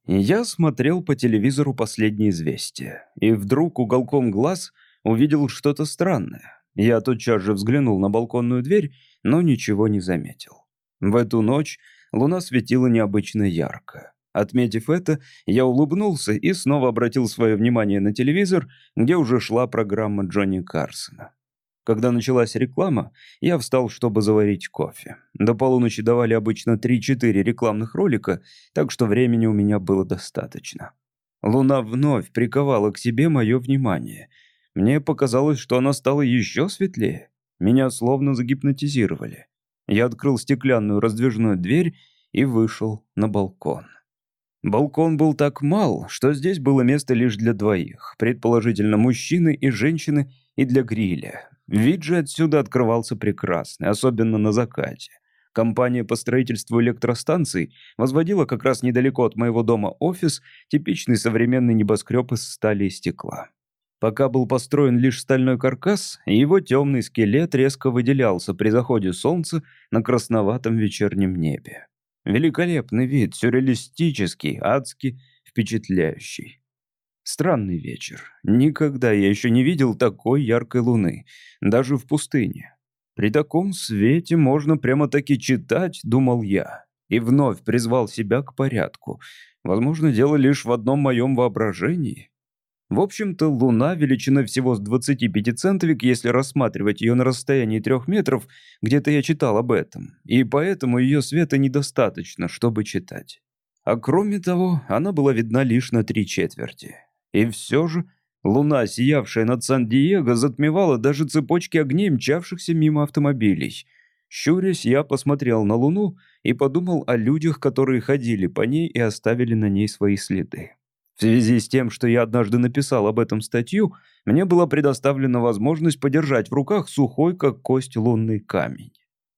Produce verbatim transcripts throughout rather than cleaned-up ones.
Я смотрел по телевизору «Последние известия», и вдруг уголком глаз увидел что-то странное. Я тотчас же взглянул на балконную дверь, но ничего не заметил. В эту ночь луна светила необычно ярко. Отметив это, я улыбнулся и снова обратил свое внимание на телевизор, где уже шла программа Джонни Карсона. Когда началась реклама, я встал, чтобы заварить кофе. До полуночи давали обычно три-четыре рекламных ролика, так что времени у меня было достаточно. Луна вновь приковала к себе мое внимание. Мне показалось, что она стала еще светлее. Меня словно загипнотизировали. Я открыл стеклянную раздвижную дверь и вышел на балкон. Балкон был так мал, что здесь было место лишь для двоих, предположительно мужчины и женщины, и для гриля. Вид же отсюда открывался прекрасный, особенно на закате. Компания по строительству электростанций возводила как раз недалеко от моего дома офис, типичный современный небоскреб из стали и стекла. Пока был построен лишь стальной каркас, его темный скелет резко выделялся при заходе солнца на красноватом вечернем небе. Великолепный вид, сюрреалистический, адски впечатляющий. Странный вечер. Никогда я еще не видел такой яркой луны, даже в пустыне. При таком свете можно прямо-таки читать, думал я, и вновь призвал себя к порядку. Возможно, дело лишь в одном моем воображении. В общем-то, луна величиной всего с двадцатипятицентовик, если рассматривать ее на расстоянии трех метров, где-то я читал об этом, и поэтому ее света недостаточно, чтобы читать. А кроме того, она была видна лишь на три четверти. И все же луна, сиявшая над Сан-Диего, затмевала даже цепочки огней, мчавшихся мимо автомобилей. Щурясь, я посмотрел на луну и подумал о людях, которые ходили по ней и оставили на ней свои следы. В связи с тем, что я однажды написал об этом статью, мне была предоставлена возможность подержать в руках сухой, как кость, лунный камень.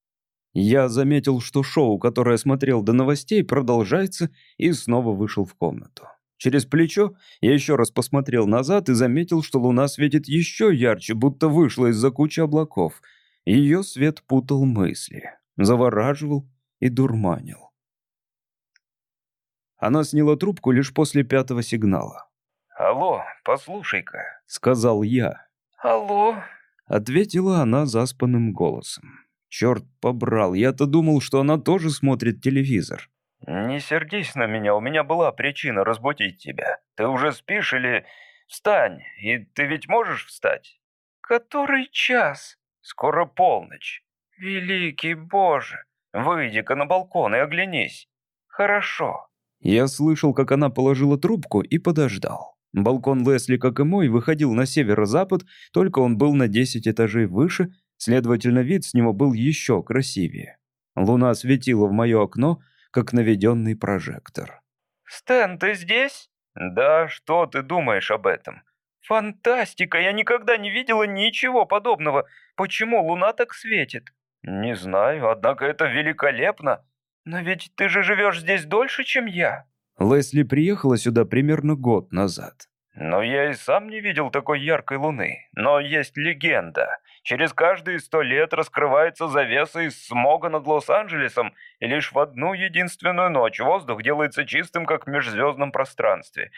Я заметил, что шоу, которое смотрел до новостей, продолжается, и снова вышел в комнату. Через плечо я еще раз посмотрел назад и заметил, что луна светит еще ярче, будто вышла из-за кучи облаков. Ее свет путал мысли, завораживал и дурманил. Она сняла трубку лишь после пятого сигнала. «Алло, послушай-ка», — сказал я. «Алло», — ответила она заспанным голосом. Черт побрал, я-то думал, что она тоже смотрит телевизор. «Не сердись на меня, у меня была причина разбудить тебя. Ты уже спишь или... Встань, и ты ведь можешь встать?» «Который час?» «Скоро полночь». «Великий Боже! Выйди-ка на балкон и оглянись». «Хорошо». Я слышал, как она положила трубку, и подождал. Балкон Лесли, как и мой, выходил на северо-запад, только он был на десять этажей выше, следовательно, вид с него был еще красивее. Луна светила в мое окно, как наведенный прожектор. «Стэн, ты здесь?» «Да, что ты думаешь об этом?» «Фантастика! Я никогда не видела ничего подобного. Почему луна так светит?» «Не знаю, однако это великолепно. Но ведь ты же живешь здесь дольше, чем я». Лесли приехала сюда примерно год назад. «Но я и сам не видел такой яркой луны. Но есть легенда. Через каждые сто лет раскрывается завеса из смога над Лос-Анджелесом, и лишь в одну единственную ночь воздух делается чистым, как в межзвездном пространстве.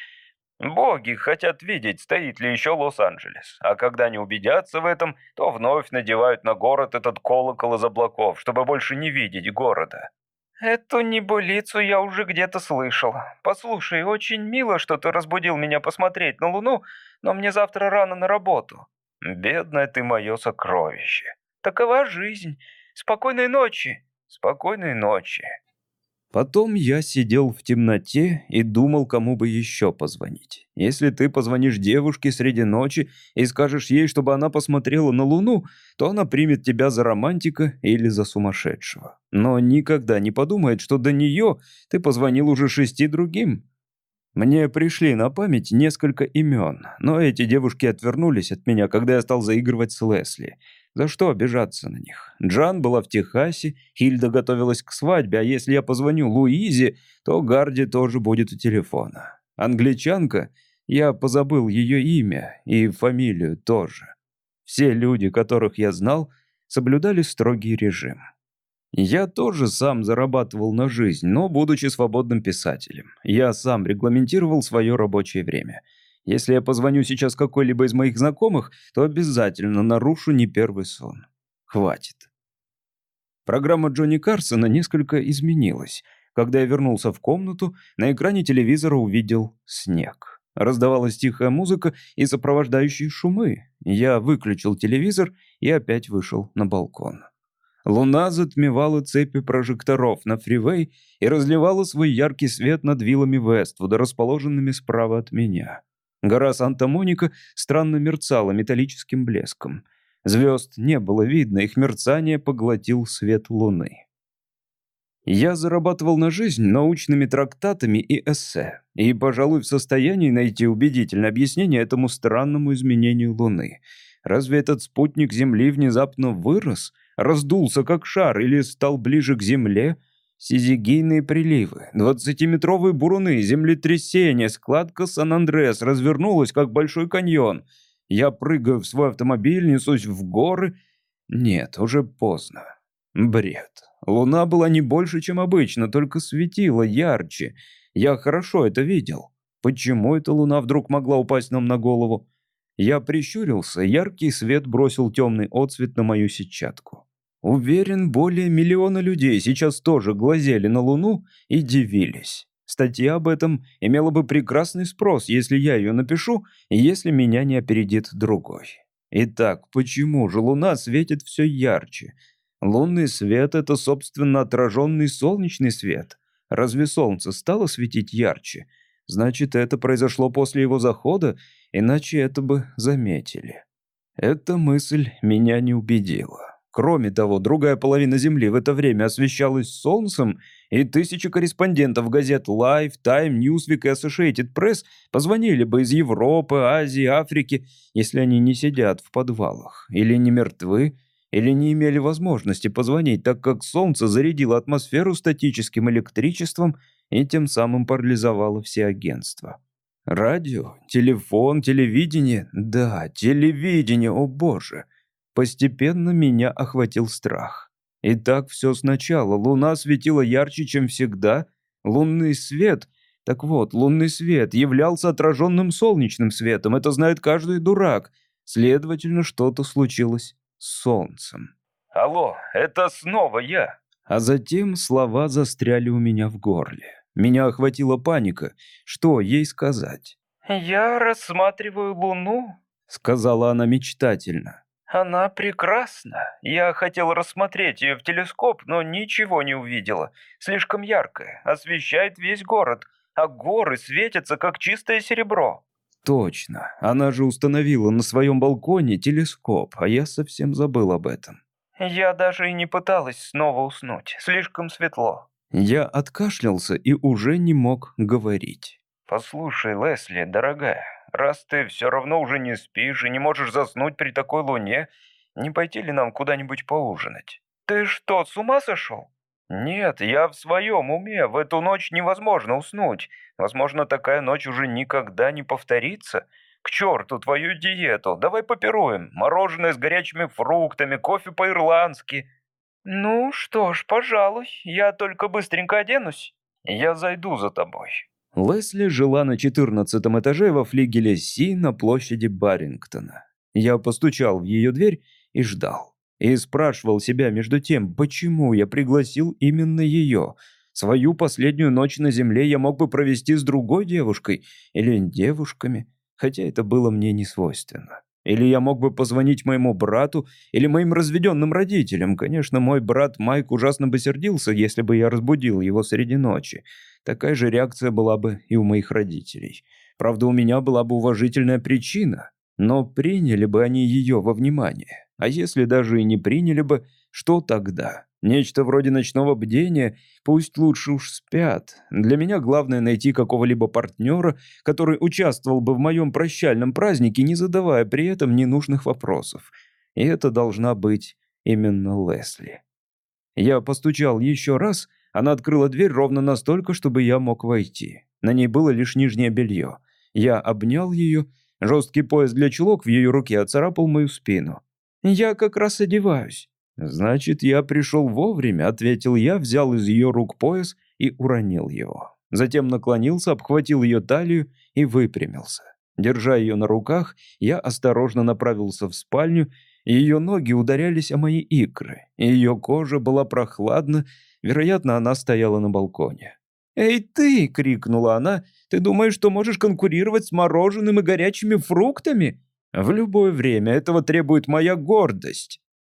Боги хотят видеть, стоит ли еще Лос-Анджелес. А когда они убедятся в этом, то вновь надевают на город этот колокол из облаков, чтобы больше не видеть города». «Эту небылицу я уже где-то слышал. Послушай, очень мило, что ты разбудил меня посмотреть на луну, но мне завтра рано на работу». «Бедное ты мое сокровище». «Такова жизнь. Спокойной ночи». «Спокойной ночи». Потом я сидел в темноте и думал, кому бы еще позвонить. Если ты позвонишь девушке среди ночи и скажешь ей, чтобы она посмотрела на луну, то она примет тебя за романтика или за сумасшедшего. Но никогда не подумает, что до нее ты позвонил уже шести другим. Мне пришли на память несколько имен, но эти девушки отвернулись от меня, когда я стал заигрывать с Лесли. За что обижаться на них? Джан была в Техасе, Хильда готовилась к свадьбе, а если я позвоню Луизе, то Гарди тоже будет у телефона. Англичанка, я позабыл ее имя и фамилию тоже. Все люди, которых я знал, соблюдали строгий режим. Я тоже сам зарабатывал на жизнь, но будучи свободным писателем. Я сам регламентировал свое рабочее время. Если я позвоню сейчас какой-либо из моих знакомых, то обязательно нарушу не первый сон. Хватит. Программа Джонни Карсона несколько изменилась. Когда я вернулся в комнату, на экране телевизора увидел снег. Раздавалась тихая музыка и сопровождающие шумы. Я выключил телевизор и опять вышел на балкон. Луна затмевала цепи прожекторов на фривей и разливала свой яркий свет над виллами Вествуда, расположенными справа от меня. Гора Санта-Моника странно мерцала металлическим блеском. Звезд не было видно, их мерцание поглотил свет луны. Я зарабатывал на жизнь научными трактатами и эссе, и, пожалуй, в состоянии найти убедительное объяснение этому странному изменению Луны. Разве этот спутник Земли внезапно вырос, раздулся как шар или стал ближе к Земле? Сизигийные приливы, двадцатиметровые буруны, землетрясения, складка Сан-Андреас развернулась, как большой каньон. Я прыгаю в свой автомобиль, несусь в горы. Нет, уже поздно. Бред. Луна была не больше, чем обычно, только светила ярче. Я хорошо это видел. Почему эта луна вдруг могла упасть нам на голову? Я прищурился, яркий свет бросил темный отсвет на мою сетчатку. Уверен, более миллиона людей сейчас тоже глазели на Луну и дивились. Статья об этом имела бы прекрасный спрос, если я ее напишу, и если меня не опередит другой. Итак, почему же Луна светит все ярче? Лунный свет — это, собственно, отраженный солнечный свет. Разве Солнце стало светить ярче? Значит, это произошло после его захода, иначе это бы заметили. Эта мысль меня не убедила. Кроме того, другая половина Земли в это время освещалась солнцем, и тысячи корреспондентов газет Life, Time, Newsweek и Associated Press позвонили бы из Европы, Азии, Африки, если они не сидят в подвалах, или не мертвы, или не имели возможности позвонить, так как солнце зарядило атмосферу статическим электричеством и тем самым парализовало все агентства. Радио, телефон, телевидение. Да, телевидение, о боже. Постепенно меня охватил страх. И так все сначала. Луна светила ярче, чем всегда. Лунный свет. Так вот, лунный свет являлся отраженным солнечным светом. Это знает каждый дурак. Следовательно, что-то случилось с солнцем. Алло, это снова я. А затем слова застряли у меня в горле. Меня охватила паника. Что ей сказать? Я рассматриваю Луну, Сказала она мечтательно. Она прекрасна. Я хотел рассмотреть ее в телескоп, но ничего не увидела. Слишком яркая, освещает весь город, а горы светятся, как чистое серебро. Точно. Она же установила на своем балконе телескоп, а я совсем забыл об этом. Я даже и не пыталась снова уснуть. Слишком светло. Я откашлялся и уже не мог говорить. Послушай, Лесли, дорогая, раз ты все равно уже не спишь и не можешь заснуть при такой луне, не пойти ли нам куда-нибудь поужинать? Ты что, с ума сошел? Нет, я в своем уме. В эту ночь невозможно уснуть. Возможно, такая ночь уже никогда не повторится. К черту твою диету. Давай попируем. Мороженое с горячими фруктами, кофе по-ирландски. Ну что ж, пожалуй. Я только быстренько оденусь. Я зайду за тобой. Лесли жила на четырнадцатом этаже во флигеле Си на площади Баррингтона. Я постучал в ее дверь и ждал. И спрашивал себя между тем, почему я пригласил именно ее. Свою последнюю ночь на земле я мог бы провести с другой девушкой или девушками, хотя это было мне не свойственно. Или я мог бы позвонить моему брату или моим разведенным родителям. Конечно, мой брат Майк ужасно бы сердился, если бы я разбудил его среди ночи. Такая же реакция была бы и у моих родителей. Правда, у меня была бы уважительная причина, но приняли бы они ее во внимание. А если даже и не приняли бы, что тогда? Нечто вроде ночного бдения, пусть лучше уж спят. Для меня главное найти какого-либо партнера, который участвовал бы в моем прощальном празднике, не задавая при этом ненужных вопросов. И это должна быть именно Лесли. Я постучал еще раз, она открыла дверь ровно настолько, чтобы я мог войти. На ней было лишь нижнее белье. Я обнял ее, жесткий пояс для чулок в ее руке оцарапал мою спину. «Я как раз одеваюсь». «Значит, я пришел вовремя», — ответил я, взял из ее рук пояс и уронил его. Затем наклонился, обхватил ее талию и выпрямился. Держа ее на руках, я осторожно направился в спальню, и ее ноги ударялись о мои икры, и ее кожа была прохладна, вероятно, она стояла на балконе. «Эй ты!» — крикнула она. «Ты думаешь, что можешь конкурировать с мороженым и горячими фруктами? В любое время этого требует моя гордость».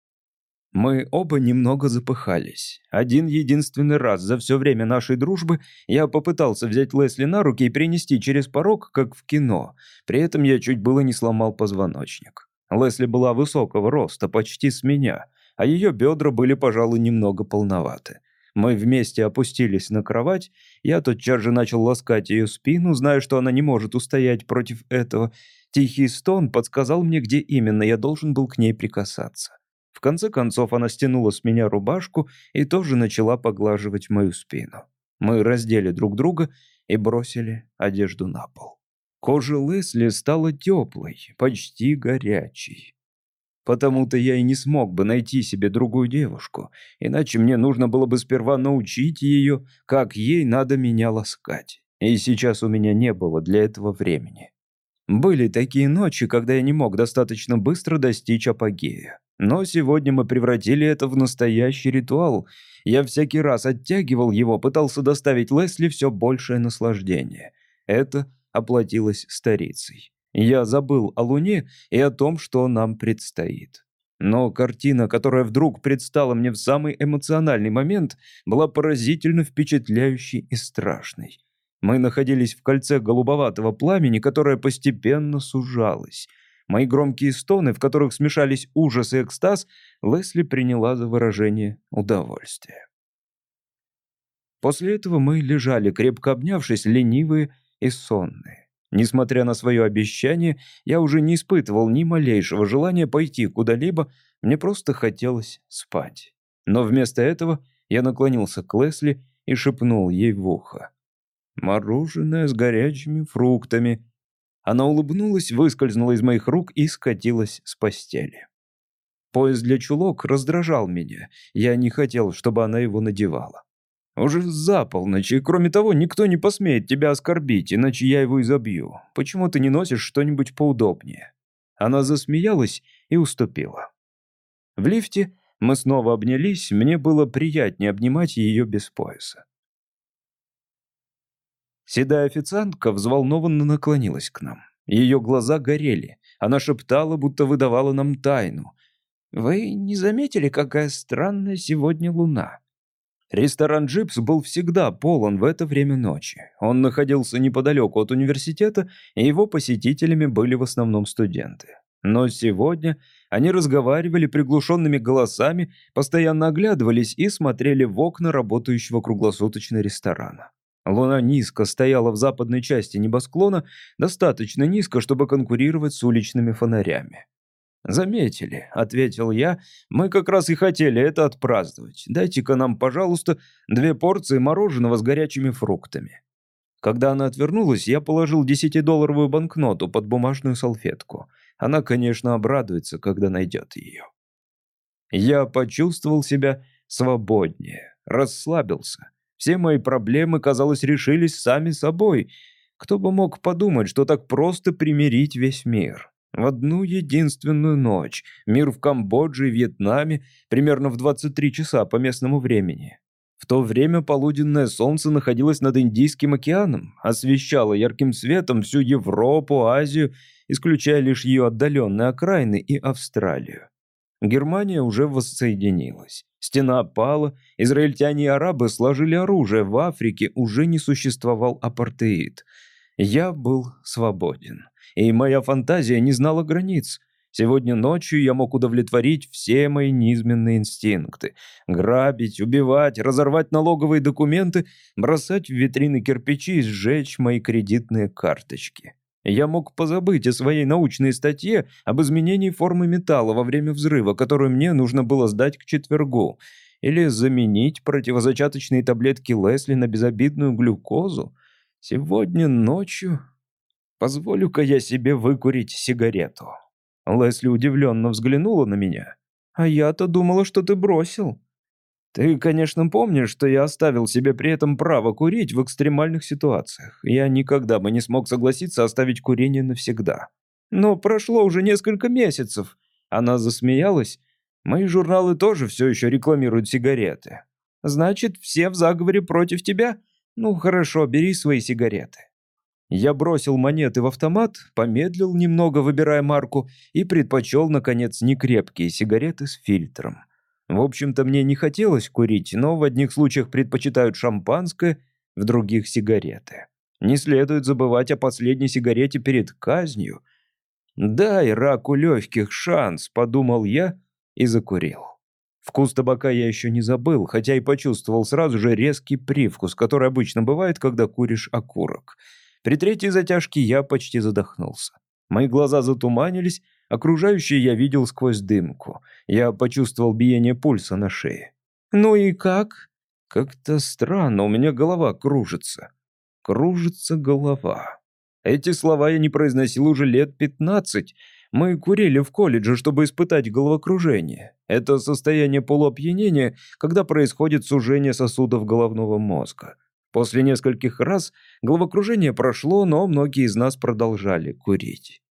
Мы оба немного запыхались. Один единственный раз за все время нашей дружбы я попытался взять Лесли на руки и перенести через порог, как в кино. При этом я чуть было не сломал позвоночник. Лесли была высокого роста, почти с меня, а ее бедра были, пожалуй, немного полноваты. Мы вместе опустились на кровать, я тотчас же начал ласкать ее спину, зная, что она не может устоять против этого. Тихий стон подсказал мне, где именно я должен был к ней прикасаться. В конце концов она стянула с меня рубашку и тоже начала поглаживать мою спину. Мы раздели друг друга и бросили одежду на пол. Кожа Лесли стала теплой, почти горячей. Потому-то я и не смог бы найти себе другую девушку, иначе мне нужно было бы сперва научить ее, как ей надо меня ласкать. И сейчас у меня не было для этого времени. Были такие ночи, когда я не мог достаточно быстро достичь апогея. Но сегодня мы превратили это в настоящий ритуал. Я всякий раз оттягивал его, пытался доставить Лесли все большее наслаждение. Это оплатилось старицей. Я забыл о Луне и о том, что нам предстоит. Но картина, которая вдруг предстала мне в самый эмоциональный момент, была поразительно впечатляющей и страшной. Мы находились в кольце голубоватого пламени, которое постепенно сужалось. Мои громкие стоны, в которых смешались ужас и экстаз, Лесли приняла за выражение удовольствия. После этого мы лежали, крепко обнявшись, ленивые и сонные. Несмотря на свое обещание, я уже не испытывал ни малейшего желания пойти куда-либо, мне просто хотелось спать. Но вместо этого я наклонился к Лесли и шепнул ей в ухо: «Мороженое с горячими фруктами». Она улыбнулась, выскользнула из моих рук и скатилась с постели. Пояс для чулок раздражал меня. Я не хотел, чтобы она его надевала. «Уже за полночь, и кроме того, никто не посмеет тебя оскорбить, иначе я его изобью. Почему ты не носишь что-нибудь поудобнее?» Она засмеялась и уступила. В лифте мы снова обнялись, мне было приятнее обнимать ее без пояса. Седая официантка взволнованно наклонилась к нам. Ее глаза горели. Она шептала, будто выдавала нам тайну. «Вы не заметили, какая странная сегодня луна?» Ресторан «Джипс» был всегда полон в это время ночи. Он находился неподалеку от университета, и его посетителями были в основном студенты. Но сегодня они разговаривали приглушенными голосами, постоянно оглядывались и смотрели в окна работающего круглосуточно ресторана. Луна низко стояла в западной части небосклона, достаточно низко, чтобы конкурировать с уличными фонарями. «Заметили», — ответил я, — «мы как раз и хотели это отпраздновать. Дайте-ка нам, пожалуйста, две порции мороженого с горячими фруктами». Когда она отвернулась, я положил десятидолларовую банкноту под бумажную салфетку. Она, конечно, обрадуется, когда найдет ее. Я почувствовал себя свободнее, расслабился. Все мои проблемы, казалось, решились сами собой. Кто бы мог подумать, что так просто примирить весь мир? В одну единственную ночь. Мир в Камбодже и Вьетнаме примерно в двадцать три часа по местному времени. В то время полуденное солнце находилось над Индийским океаном, освещало ярким светом всю Европу, Азию, исключая лишь ее отдаленные окраины и Австралию. Германия уже воссоединилась. Стена пала, израильтяне и арабы сложили оружие, в Африке уже не существовал апартеид. Я был свободен, и моя фантазия не знала границ. Сегодня ночью я мог удовлетворить все мои низменные инстинкты. Грабить, убивать, разорвать налоговые документы, бросать в витрины кирпичи и сжечь мои кредитные карточки. Я мог позабыть о своей научной статье об изменении формы металла во время взрыва, которую мне нужно было сдать к четвергу, или заменить противозачаточные таблетки Лесли на безобидную глюкозу. Сегодня ночью позволю-ка я себе выкурить сигарету. Лесли удивленно взглянула на меня. «А я-то думала, что ты бросил». «Ты, конечно, помнишь, что я оставил себе при этом право курить в экстремальных ситуациях. Я никогда бы не смог согласиться оставить курение навсегда. Но прошло уже несколько месяцев». Она засмеялась. «Мои журналы тоже все еще рекламируют сигареты». «Значит, все в заговоре против тебя? Ну, хорошо, бери свои сигареты». Я бросил монеты в автомат, помедлил немного, выбирая марку, и предпочел, наконец, некрепкие сигареты с фильтром. В общем-то, мне не хотелось курить, но в одних случаях предпочитают шампанское, в других — сигареты. Не следует забывать о последней сигарете перед казнью. «Дай раку легких шанс», — подумал я и закурил. Вкус табака я еще не забыл, хотя и почувствовал сразу же резкий привкус, который обычно бывает, когда куришь окурок. При третьей затяжке я почти задохнулся. Мои глаза затуманились, окружающее я видел сквозь дымку. Я почувствовал биение пульса на шее. «Ну и как?» «Как-то странно, у меня голова кружится». «Кружится голова». Эти слова я не произносил уже лет пятнадцать. Мы курили в колледже, чтобы испытать головокружение. Это состояние полуопьянения, когда происходит сужение сосудов головного мозга. После нескольких раз головокружение прошло, но многие из нас продолжали курить.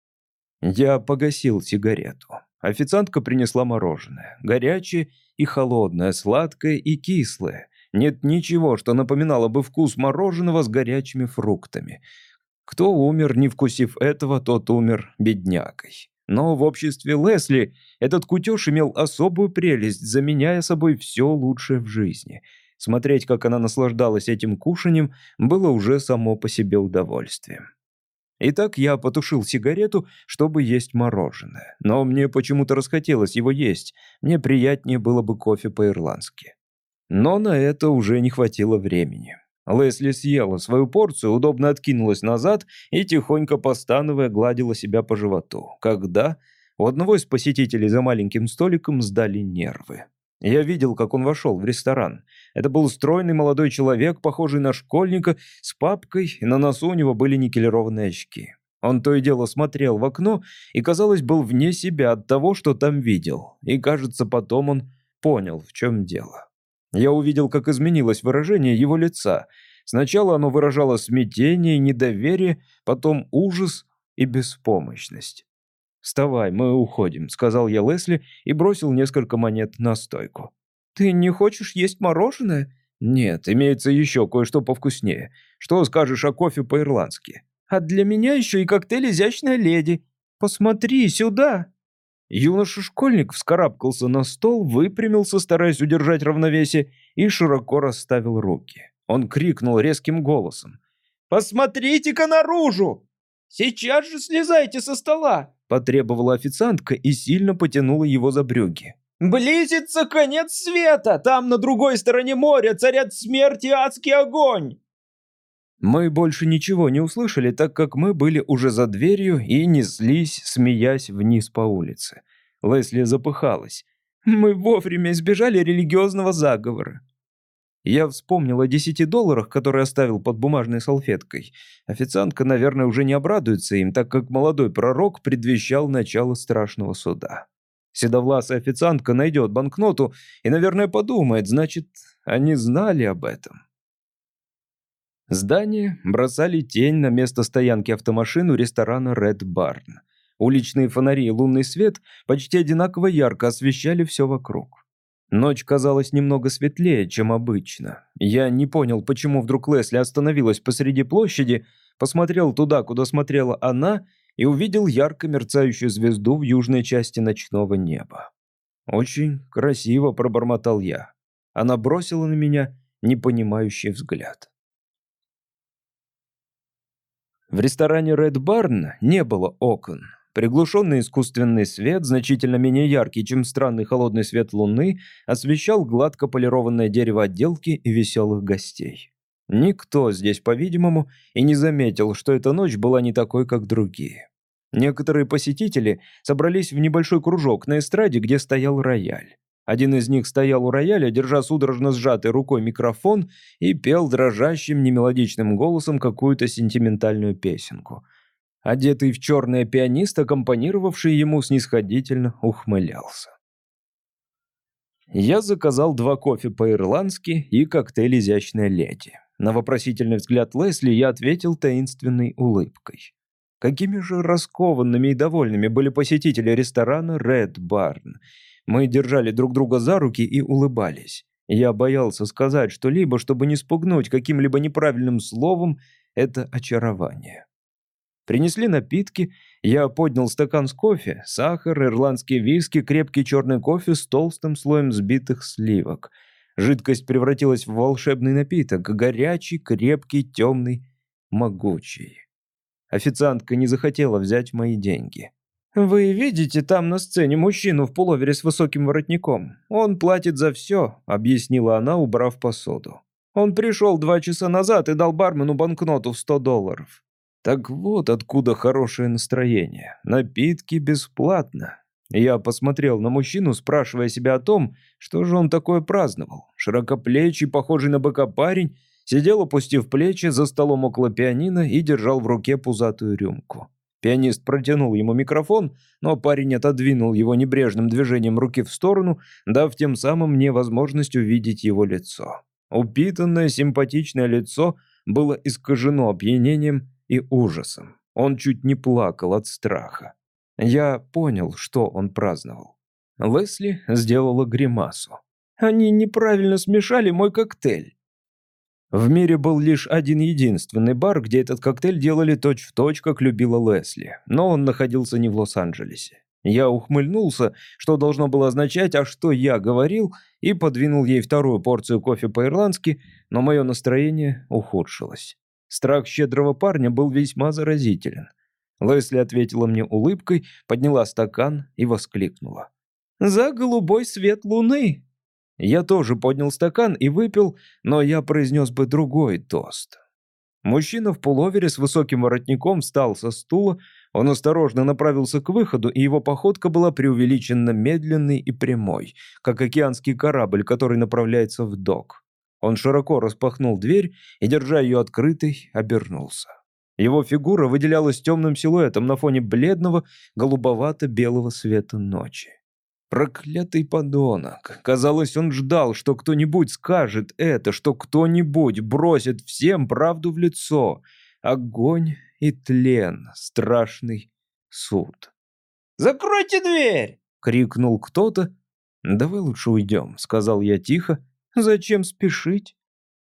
Я погасил сигарету. Официантка принесла мороженое. Горячее и холодное, сладкое и кислое. Нет ничего, что напоминало бы вкус мороженого с горячими фруктами. Кто умер, не вкусив этого, тот умер беднякой. Но в обществе Лесли этот кутеж имел особую прелесть, заменяя собой все лучшее в жизни. Смотреть, как она наслаждалась этим кушаньем, было уже само по себе удовольствием. Итак, я потушил сигарету, чтобы есть мороженое. Но мне почему-то расхотелось его есть. Мне приятнее было бы кофе по-ирландски. Но на это уже не хватило времени. Лесли съела свою порцию, удобно откинулась назад и, тихонько постановая, гладила себя по животу, когда у одного из посетителей за маленьким столиком сдали нервы. Я видел, как он вошел в ресторан. Это был стройный молодой человек, похожий на школьника, с папкой, и на носу у него были никелированные очки. Он то и дело смотрел в окно и, казалось, был вне себя от того, что там видел. И, кажется, потом он понял, в чем дело. Я увидел, как изменилось выражение его лица. Сначала оно выражало смятение и недоверие, потом ужас и беспомощность. «Вставай, мы уходим», — сказал я Лесли и бросил несколько монет на стойку. «Ты не хочешь есть мороженое?» «Нет, имеется еще кое-что повкуснее. Что скажешь о кофе по-ирландски?» «А для меня еще и коктейль «Изящная леди». Посмотри сюда!» Юноша-школьник вскарабкался на стол, выпрямился, стараясь удержать равновесие, и широко расставил руки. Он крикнул резким голосом. «Посмотрите-ка наружу! Сейчас же слезайте со стола!» Потребовала официантка и сильно потянула его за брюки. «Близится конец света! Там на другой стороне моря царят смерть и адский огонь!» Мы больше ничего не услышали, так как мы были уже за дверью и неслись, смеясь, вниз по улице. Лесли запыхалась. «Мы вовремя избежали религиозного заговора». Я вспомнил о десяти долларах, которые оставил под бумажной салфеткой. Официантка, наверное, уже не обрадуется им, так как молодой пророк предвещал начало страшного суда. Седовласая официантка найдет банкноту и, наверное, подумает, значит, они знали об этом. Здания бросали тень на место стоянки автомашин у ресторана Red Barn. Уличные фонари и лунный свет почти одинаково ярко освещали все вокруг. Ночь казалась немного светлее, чем обычно. Я не понял, почему вдруг Лесли остановилась посреди площади, посмотрел туда, куда смотрела она, и увидел ярко мерцающую звезду в южной части ночного неба. «Очень красиво», — пробормотал я. Она бросила на меня непонимающий взгляд. В ресторане Red Barn не было окон. Приглушенный искусственный свет, значительно менее яркий, чем странный холодный свет луны, освещал гладко полированное дерево отделки и веселых гостей. Никто здесь, по-видимому, и не заметил, что эта ночь была не такой, как другие. Некоторые посетители собрались в небольшой кружок на эстраде, где стоял рояль. Один из них стоял у рояля, держа судорожно сжатой рукой микрофон, и пел дрожащим немелодичным голосом какую-то сентиментальную песенку. Одетый в черное пианист, аккомпанировавший ему, снисходительно ухмылялся. Я заказал два кофе по-ирландски и коктейль «Изящная леди». На вопросительный взгляд Лесли я ответил таинственной улыбкой. Какими же раскованными и довольными были посетители ресторана «Ред Барн». Мы держали друг друга за руки и улыбались. Я боялся сказать что-либо, чтобы не спугнуть каким-либо неправильным словом это очарование. Принесли напитки, я поднял стакан с кофе, сахар, ирландские виски, крепкий черный кофе с толстым слоем взбитых сливок. Жидкость превратилась в волшебный напиток, горячий, крепкий, темный, могучий. Официантка не захотела взять мои деньги. «Вы видите там на сцене мужчину в пуловере с высоким воротником? Он платит за все», — объяснила она, убрав посуду. «Он пришел два часа назад и дал бармену банкноту в сто долларов». Так вот откуда хорошее настроение. Напитки бесплатно. Я посмотрел на мужчину, спрашивая себя о том, что же он такое праздновал. Широкоплечий, похожий на быка парень, сидел, опустив плечи, за столом около пианино и держал в руке пузатую рюмку. Пианист протянул ему микрофон, но парень отодвинул его небрежным движением руки в сторону, дав тем самым мне возможность увидеть его лицо. Упитанное, симпатичное лицо было искажено опьянением и ужасом. Он чуть не плакал от страха. Я понял, что он праздновал. Лесли сделала гримасу. «Они неправильно смешали мой коктейль». В мире был лишь один единственный бар, где этот коктейль делали точь-в-точь, как любила Лесли, но он находился не в Лос-Анджелесе. Я ухмыльнулся, что должно было означать «а что я говорил», и подвинул ей вторую порцию кофе по-ирландски, но мое настроение ухудшилось. Страх щедрого парня был весьма заразителен. Лесли ответила мне улыбкой, подняла стакан и воскликнула. «За голубой свет луны!» Я тоже поднял стакан и выпил, но я произнес бы другой тост. Мужчина в пуловере с высоким воротником встал со стула, он осторожно направился к выходу, и его походка была преувеличенно медленной и прямой, как океанский корабль, который направляется в док. Он широко распахнул дверь и, держа ее открытой, обернулся. Его фигура выделялась темным силуэтом на фоне бледного, голубовато-белого света ночи. Проклятый подонок. Казалось, он ждал, что кто-нибудь скажет это, что кто-нибудь бросит всем правду в лицо. Огонь и тлен, страшный суд. «Закройте дверь!» — крикнул кто-то. «Давай лучше уйдем», — сказал я тихо. «Зачем спешить?»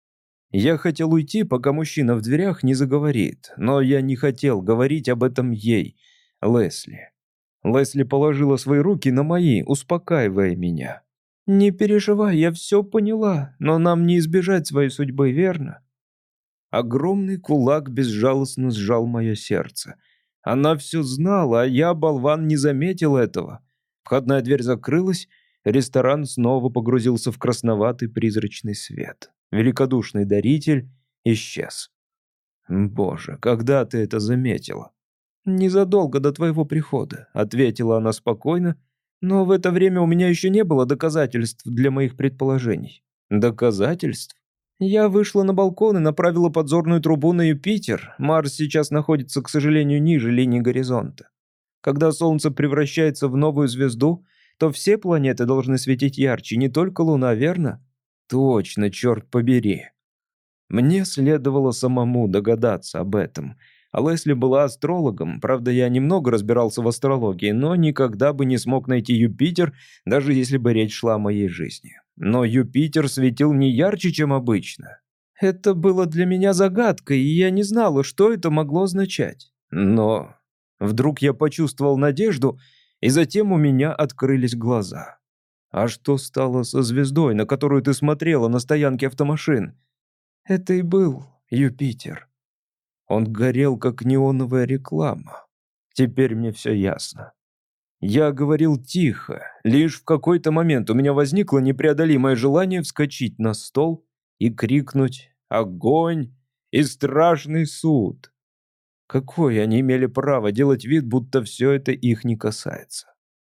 Я хотел уйти, пока мужчина в дверях не заговорит, но я не хотел говорить об этом ей, Лесли. Лесли положила свои руки на мои, успокаивая меня. «Не переживай, я все поняла, но нам не избежать своей судьбы, верно?» Огромный кулак безжалостно сжал мое сердце. Она все знала, а я, болван, не заметил этого. Входная дверь закрылась, ресторан снова погрузился в красноватый призрачный свет. Великодушный даритель исчез. «Боже, когда ты это заметила?» «Незадолго до твоего прихода», — ответила она спокойно, «но в это время у меня еще не было доказательств для моих предположений». «Доказательств?» «Я вышла на балкон и направила подзорную трубу на Юпитер. Марс сейчас находится, к сожалению, ниже линии горизонта. Когда Солнце превращается в новую звезду, то все планеты должны светить ярче, не только Луна, верно?» «Точно, черт побери». Мне следовало самому догадаться об этом. А Лесли была астрологом, правда, я немного разбирался в астрологии, но никогда бы не смог найти Юпитер, даже если бы речь шла о моей жизни. Но Юпитер светил не ярче, чем обычно. Это было для меня загадкой, и я не знала, что это могло означать. Но вдруг я почувствовал надежду, и затем у меня открылись глаза. «А что стало со звездой, на которую ты смотрела на стоянке автомашин?» «Это и был Юпитер». Он горел, как неоновая реклама. Теперь мне все ясно. Я говорил тихо. Лишь в какой-то момент у меня возникло непреодолимое желание вскочить на стол и крикнуть «Огонь и страшный суд!». Какое они имели право делать вид, будто все это их не касается?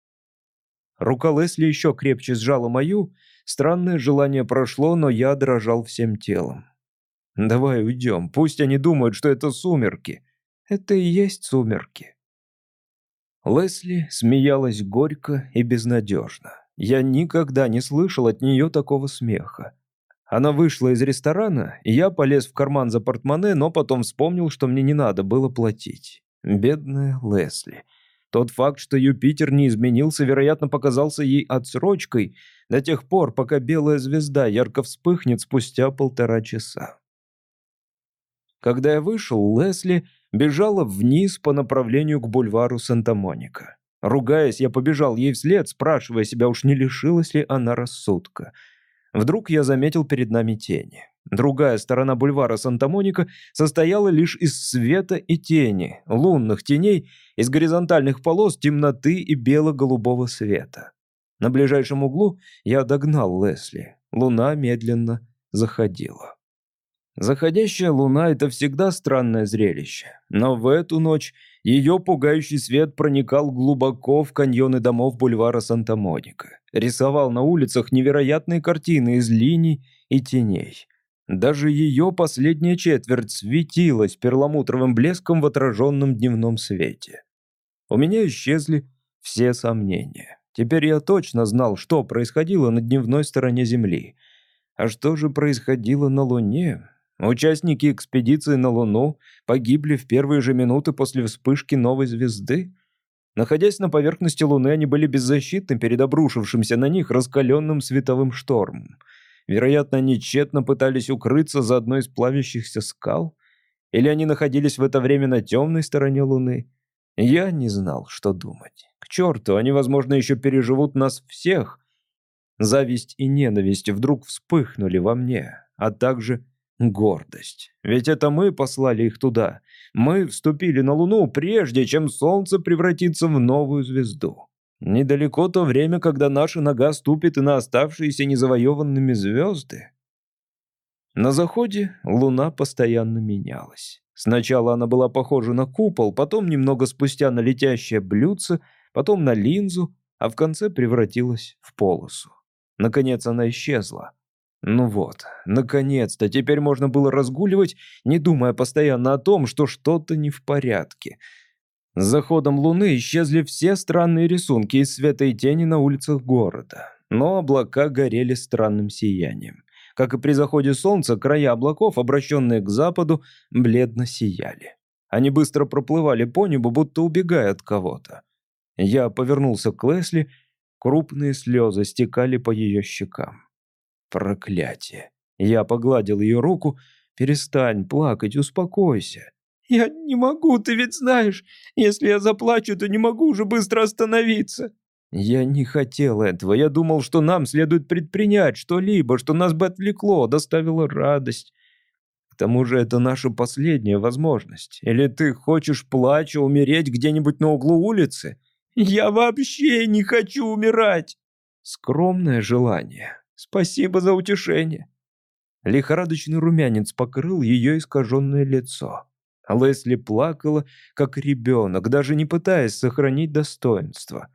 Рука Лесли еще крепче сжала мою. Странное желание прошло, но я дрожал всем телом. «Давай уйдем, пусть они думают, что это сумерки». «Это и есть сумерки». Лесли смеялась горько и безнадежно. Я никогда не слышал от нее такого смеха. Она вышла из ресторана, и я полез в карман за портмоне, но потом вспомнил, что мне не надо было платить. Бедная Лесли. Тот факт, что Юпитер не изменился, вероятно, показался ей отсрочкой до тех пор, пока белая звезда ярко вспыхнет спустя полтора часа. Когда я вышел, Лесли бежала вниз по направлению к бульвару Санта-Моника. Ругаясь, я побежал ей вслед, спрашивая себя, уж не лишилась ли она рассудка. Вдруг я заметил перед нами тени. Другая сторона бульвара Санта-Моника состояла лишь из света и тени, лунных теней, из горизонтальных полос темноты и бело-голубого света. На ближайшем углу я догнал Лесли. Луна медленно заходила. Заходящая луна — это всегда странное зрелище, но в эту ночь ее пугающий свет проникал глубоко в каньоны домов бульвара Санта-Моника, рисовал на улицах невероятные картины из линий и теней. Даже ее последняя четверть светилась перламутровым блеском в отраженном дневном свете. У меня исчезли все сомнения. Теперь я точно знал, что происходило на дневной стороне Земли. А что же происходило на Луне? Участники экспедиции на Луну погибли в первые же минуты после вспышки новой звезды. Находясь на поверхности Луны, они были беззащитны перед обрушившимся на них раскаленным световым штормом. Вероятно, они тщетно пытались укрыться за одной из плавящихся скал. Или они находились в это время на темной стороне Луны. Я не знал, что думать. К черту, они, возможно, еще переживут нас всех. Зависть и ненависть вдруг вспыхнули во мне, а также гордость. Ведь это мы послали их туда. Мы вступили на Луну, прежде чем Солнце превратится в новую звезду. Недалеко то время, когда наша нога ступит и на оставшиеся незавоеванными звезды. На заходе Луна постоянно менялась. Сначала она была похожа на купол, потом немного спустя на летящее блюдце, потом на линзу, а в конце превратилась в полосу. Наконец она исчезла. Ну вот, наконец-то, теперь можно было разгуливать, не думая постоянно о том, что что-то не в порядке. С заходом Луны исчезли все странные рисунки из света и тени на улицах города. Но облака горели странным сиянием. Как и при заходе солнца, края облаков, обращенные к западу, бледно сияли. Они быстро проплывали по небу, будто убегая от кого-то. Я повернулся к Лесли, крупные слезы стекали по ее щекам. Проклятие. Я погладил ее руку. «Перестань плакать, успокойся». «Я не могу, ты ведь знаешь. Если я заплачу, то не могу уже быстро остановиться». Я не хотел этого. Я думал, что нам следует предпринять что-либо, что нас бы отвлекло, доставило радость. К тому же это наша последняя возможность. Или ты хочешь, плача, умереть где-нибудь на углу улицы? Я вообще не хочу умирать. Скромное желание. Спасибо за утешение. Лихорадочный румянец покрыл ее искаженное лицо. Лесли плакала, как ребенок, даже не пытаясь сохранить достоинство.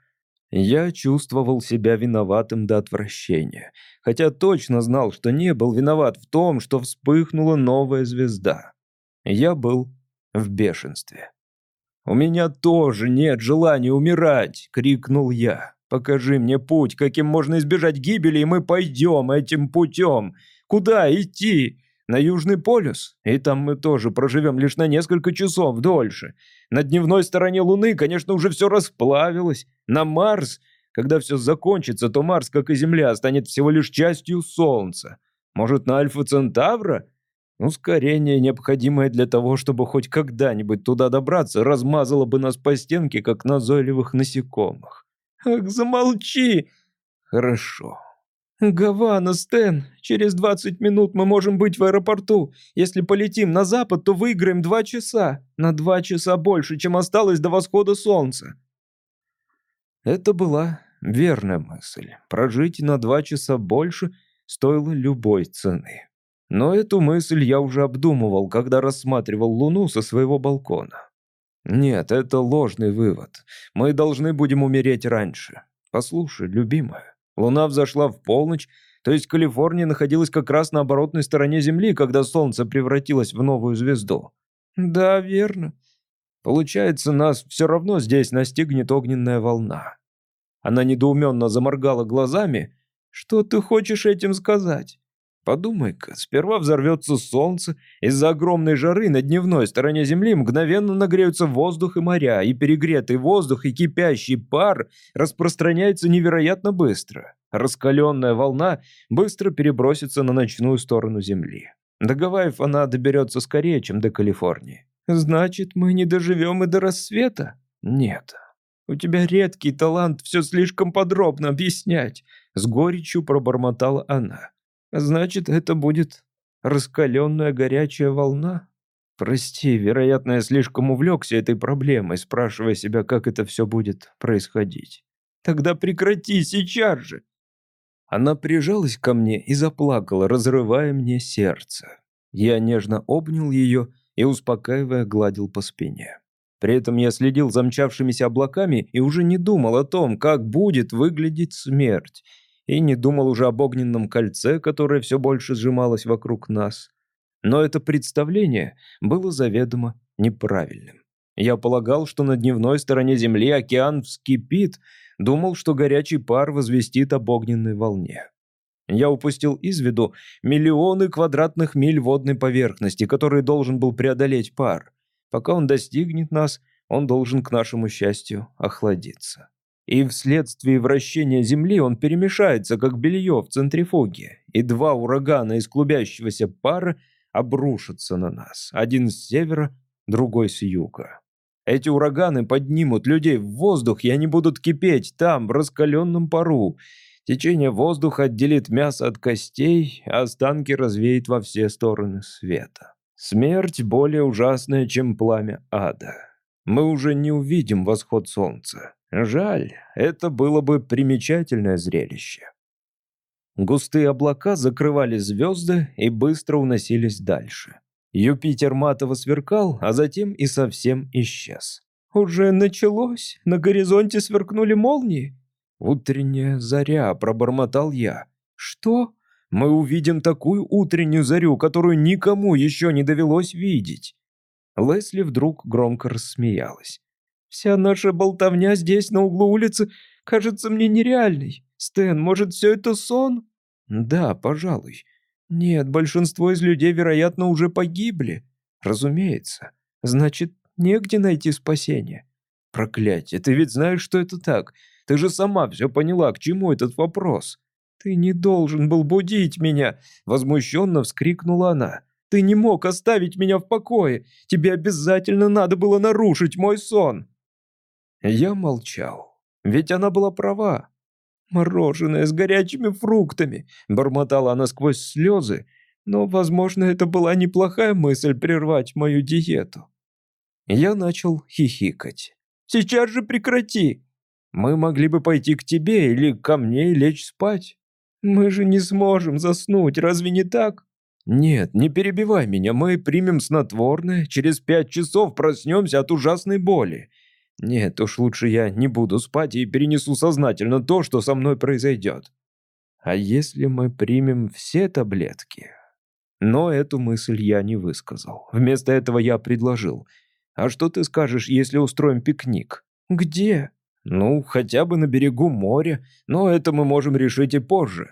Я чувствовал себя виноватым до отвращения, хотя точно знал, что не был виноват в том, что вспыхнула новая звезда. Я был в бешенстве. «У меня тоже нет желания умирать!» — крикнул я. «Покажи мне путь, каким можно избежать гибели, и мы пойдем этим путем. Куда идти? На Южный полюс? И там мы тоже проживем лишь на несколько часов дольше. На дневной стороне Луны, конечно, уже все расплавилось. На Марс? Когда все закончится, то Марс, как и Земля, станет всего лишь частью Солнца. Может, на Альфа Центавра? Ускорение, необходимое для того, чтобы хоть когда-нибудь туда добраться, размазало бы нас по стенке, как назойливых насекомых». «Ах, замолчи!» «Хорошо». «Гавана, Стэн, через двадцать минут мы можем быть в аэропорту. Если полетим на запад, то выиграем два часа. На два часа больше, чем осталось до восхода солнца». Это была верная мысль. Прожить на два часа больше стоило любой цены. Но эту мысль я уже обдумывал, когда рассматривал Луну со своего балкона. Нет, это ложный вывод. Мы должны будем умереть раньше. Послушай, любимая, Луна взошла в полночь, то есть Калифорния находилась как раз на оборотной стороне Земли, когда Солнце превратилось в новую звезду. Да, верно. Получается, нас все равно здесь настигнет огненная волна. Она недоуменно заморгала глазами. «Что ты хочешь этим сказать?» «Подумай-ка, сперва взорвется солнце, из-за огромной жары на дневной стороне Земли мгновенно нагреются воздух и моря, и перегретый воздух и кипящий пар распространяется невероятно быстро. Раскаленная волна быстро перебросится на ночную сторону Земли. До Гавайев она доберется скорее, чем до Калифорнии». «Значит, мы не доживем и до рассвета?» «Нет. У тебя редкий талант все слишком подробно объяснять», — с горечью пробормотала она. «Значит, это будет раскаленная горячая волна?» «Прости, вероятно, я слишком увлекся этой проблемой, спрашивая себя, как это все будет происходить». «Тогда прекрати сейчас же!» Она прижалась ко мне и заплакала, разрывая мне сердце. Я нежно обнял ее и, успокаивая, гладил по спине. При этом я следил за мчавшимися облаками и уже не думал о том, как будет выглядеть смерть, и не думал уже об огненном кольце, которое все больше сжималось вокруг нас. Но это представление было заведомо неправильным. Я полагал, что на дневной стороне Земли океан вскипит, думал, что горячий пар возвестит об огненной волне. Я упустил из виду миллионы квадратных миль водной поверхности, которые должен был преодолеть пар. Пока он достигнет нас, он должен, к нашему счастью, охладиться. И вследствие вращения Земли он перемешается, как белье в центрифуге, и два урагана из клубящегося пара обрушатся на нас, один с севера, другой с юга. Эти ураганы поднимут людей в воздух, и они будут кипеть там, в раскаленном пару. Течение воздуха отделит мясо от костей, а останки развеет во все стороны света. Смерть более ужасная, чем пламя ада. Мы уже не увидим восход солнца. Жаль, это было бы примечательное зрелище. Густые облака закрывали звезды и быстро уносились дальше. Юпитер матово сверкал, а затем и совсем исчез. «Уже началось? На горизонте сверкнули молнии?» «Утренняя заря», — пробормотал я. «Что?» «Мы увидим такую утреннюю зарю, которую никому еще не довелось видеть». Лесли вдруг громко рассмеялась. «Вся наша болтовня здесь, на углу улицы, кажется мне нереальной. Стэн, может, все это сон?» «Да, пожалуй. Нет, большинство из людей, вероятно, уже погибли. Разумеется. Значит, негде найти спасение. Проклятие, ты ведь знаешь, что это так. Ты же сама все поняла, к чему этот вопрос». «Ты не должен был будить меня!» — возмущенно вскрикнула она. «Ты не мог оставить меня в покое! Тебе обязательно надо было нарушить мой сон!» Я молчал, ведь она была права. «Мороженое с горячими фруктами!» — бормотала она сквозь слезы, но, возможно, это была неплохая мысль прервать мою диету. Я начал хихикать. «Сейчас же прекрати! Мы могли бы пойти к тебе или ко мне и лечь спать. Мы же не сможем заснуть, разве не так?» «Нет, не перебивай меня, мы примем снотворное, через пять часов проснемся от ужасной боли. Нет, уж лучше я не буду спать и перенесу сознательно то, что со мной произойдет. А если мы примем все таблетки?» Но эту мысль я не высказал. Вместо этого я предложил. «А что ты скажешь, если устроим пикник?» «Где?» «Ну, хотя бы на берегу моря, но это мы можем решить и позже».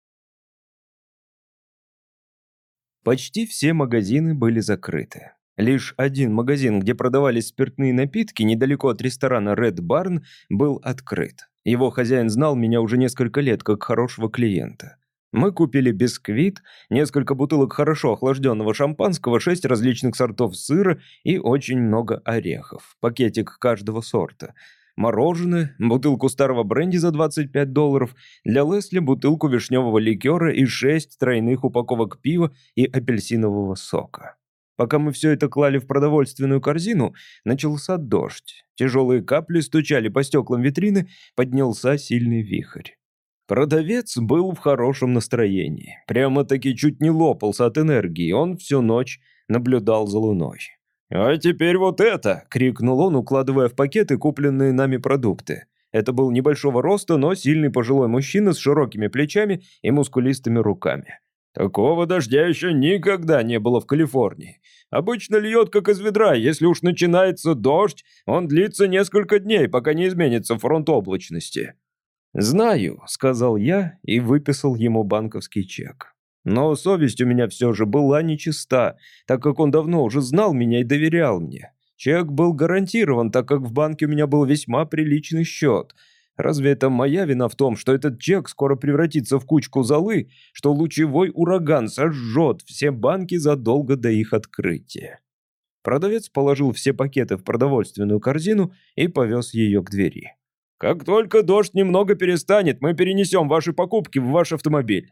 Почти все магазины были закрыты. Лишь один магазин, где продавались спиртные напитки, недалеко от ресторана Red Barn, был открыт. Его хозяин знал меня уже несколько лет как хорошего клиента. Мы купили бисквит, несколько бутылок хорошо охлажденного шампанского, шесть различных сортов сыра и очень много орехов, пакетик каждого сорта. Мороженое, бутылку старого бренди за двадцать пять долларов, для Лесли бутылку вишневого ликера и шесть тройных упаковок пива и апельсинового сока. Пока мы все это клали в продовольственную корзину, начался дождь. Тяжелые капли стучали по стеклам витрины, поднялся сильный вихрь. Продавец был в хорошем настроении. Прямо-таки чуть не лопался от энергии, он всю ночь наблюдал за луной. «А теперь вот это!» — крикнул он, укладывая в пакеты купленные нами продукты. Это был небольшого роста, но сильный пожилой мужчина с широкими плечами и мускулистыми руками. «Такого дождя еще никогда не было в Калифорнии. Обычно льет как из ведра, если уж начинается дождь, он длится несколько дней, пока не изменится фронт облачности. «Знаю», — сказал я и выписал ему банковский чек. Но совесть у меня все же была нечиста, так как он давно уже знал меня и доверял мне. Чек был гарантирован, так как в банке у меня был весьма приличный счет. Разве это моя вина в том, что этот чек скоро превратится в кучку золы, что лучевой ураган сожжет все банки задолго до их открытия? Продавец положил все пакеты в продовольственную корзину и повез ее к двери. «Как только дождь немного перестанет, мы перенесем ваши покупки в ваш автомобиль».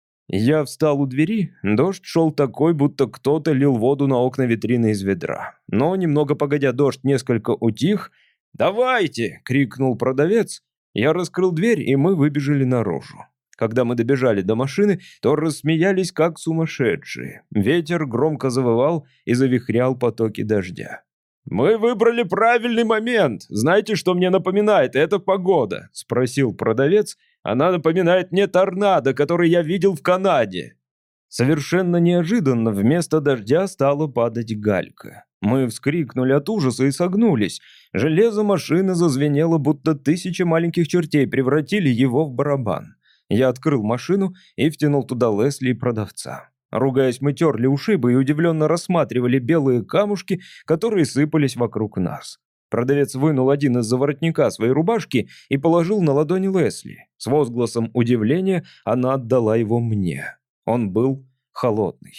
Я встал у двери, дождь шел такой, будто кто-то лил воду на окна витрины из ведра. Но немного погодя дождь несколько утих. «Давайте!» — крикнул продавец. Я раскрыл дверь, и мы выбежали наружу. Когда мы добежали до машины, то рассмеялись как сумасшедшие. Ветер громко завывал и завихрял потоки дождя. «Мы выбрали правильный момент. Знаете, что мне напоминает эта погода?» — спросил продавец. «Она напоминает мне торнадо, который я видел в Канаде». Совершенно неожиданно вместо дождя стала падать галька. Мы вскрикнули от ужаса и согнулись. Железо машины зазвенело, будто тысячи маленьких чертей превратили его в барабан. Я открыл машину и втянул туда Лесли и продавца. Ругаясь, мы терли ушибы и удивленно рассматривали белые камушки, которые сыпались вокруг нас. Продавец вынул один из-за воротника своей рубашки и положил на ладони Лесли. С возгласом удивления она отдала его мне. Он был холодный.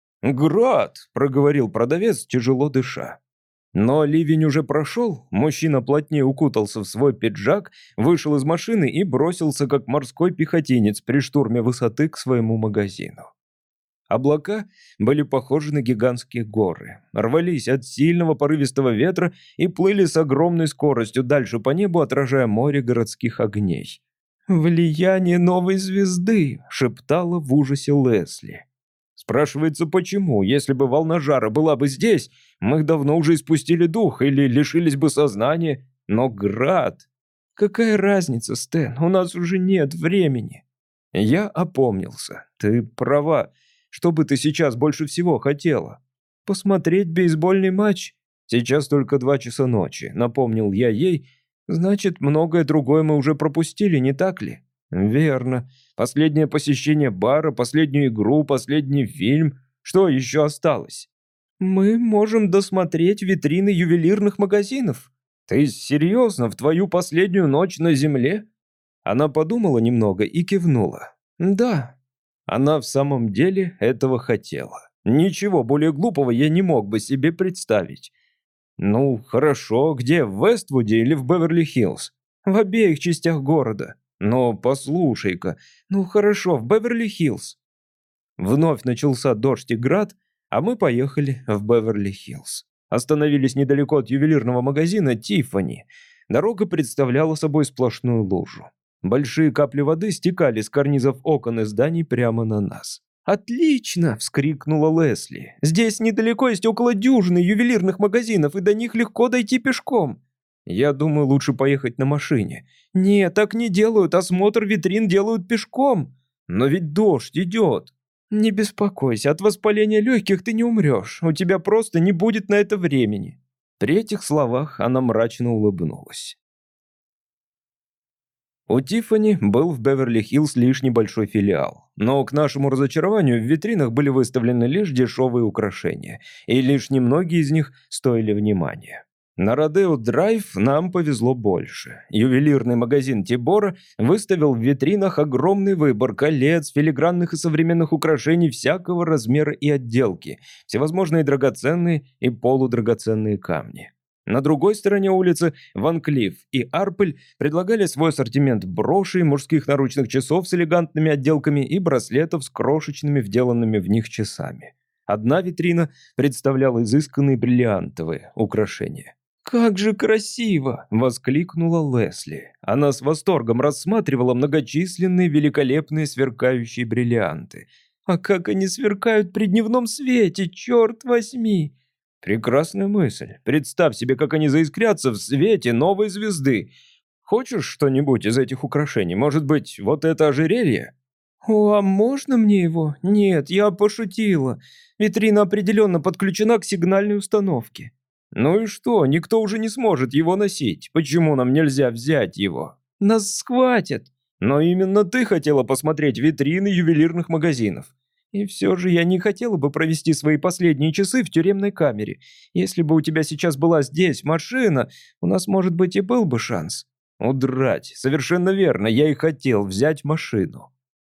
«Град!» — проговорил продавец, тяжело дыша. Но ливень уже прошел, мужчина плотнее укутался в свой пиджак, вышел из машины и бросился, как морской пехотинец при штурме высоты, к своему магазину. Облака были похожи на гигантские горы, рвались от сильного порывистого ветра и плыли с огромной скоростью дальше по небу, отражая море городских огней. «Влияние новой звезды!» — шептала в ужасе Лесли. Спрашивается, почему? Если бы волна жара была бы здесь, мы давно уже испустили дух или лишились бы сознания. Но град... Какая разница, Стэн? У нас уже нет времени. Я опомнился. Ты права. Что бы ты сейчас больше всего хотела? Посмотреть бейсбольный матч? Сейчас только два часа ночи, напомнил я ей. Значит, многое другое мы уже пропустили, не так ли? Верно. Последнее посещение бара, последнюю игру, последний фильм. Что еще осталось? Мы можем досмотреть витрины ювелирных магазинов. Ты серьезно, в твою последнюю ночь на земле? Она подумала немного и кивнула. Да. Она в самом деле этого хотела. Ничего более глупого я не мог бы себе представить. Ну, хорошо, где, в Вествуде или в Беверли-Хиллз? В обеих частях города. Но послушай-ка, ну хорошо, в Беверли-Хиллз. Вновь начался дождь и град, а мы поехали в Беверли-Хиллз. Остановились недалеко от ювелирного магазина «Тиффани». Дорога представляла собой сплошную лужу. Большие капли воды стекали с карнизов окон и зданий прямо на нас. «Отлично!» — вскрикнула Лесли. «Здесь недалеко есть около дюжины ювелирных магазинов, и до них легко дойти пешком». «Я думаю, лучше поехать на машине». «Нет, так не делают, осмотр витрин делают пешком». «Но ведь дождь идет». «Не беспокойся, от воспаления легких ты не умрешь, у тебя просто не будет на это времени». При этих словах она мрачно улыбнулась. У Тиффани был в Беверли-Хиллз лишь небольшой филиал. Но к нашему разочарованию в витринах были выставлены лишь дешевые украшения, и лишь немногие из них стоили внимания. На Родео-Драйв нам повезло больше. Ювелирный магазин Тибора выставил в витринах огромный выбор колец, филигранных и современных украшений всякого размера и отделки, всевозможные драгоценные и полудрагоценные камни. На другой стороне улицы Ван Клифф и Арпель предлагали свой ассортимент брошей, мужских наручных часов с элегантными отделками и браслетов с крошечными вделанными в них часами. Одна витрина представляла изысканные бриллиантовые украшения. «Как же красиво!» — воскликнула Лесли. Она с восторгом рассматривала многочисленные великолепные сверкающие бриллианты. «А как они сверкают при дневном свете, черт возьми!» «Прекрасная мысль. Представь себе, как они заискрятся в свете новой звезды. Хочешь что-нибудь из этих украшений? Может быть, вот это ожерелье?» «О, а можно мне его? Нет, я пошутила. Витрина определенно подключена к сигнальной установке». «Ну и что? Никто уже не сможет его носить. Почему нам нельзя взять его?» Нас схватят. Но именно ты хотела посмотреть витрины ювелирных магазинов. И все же я не хотела бы провести свои последние часы в тюремной камере. Если бы у тебя сейчас была здесь машина, у нас, может быть, и был бы шанс. Удрать. Совершенно верно, я и хотел взять машину.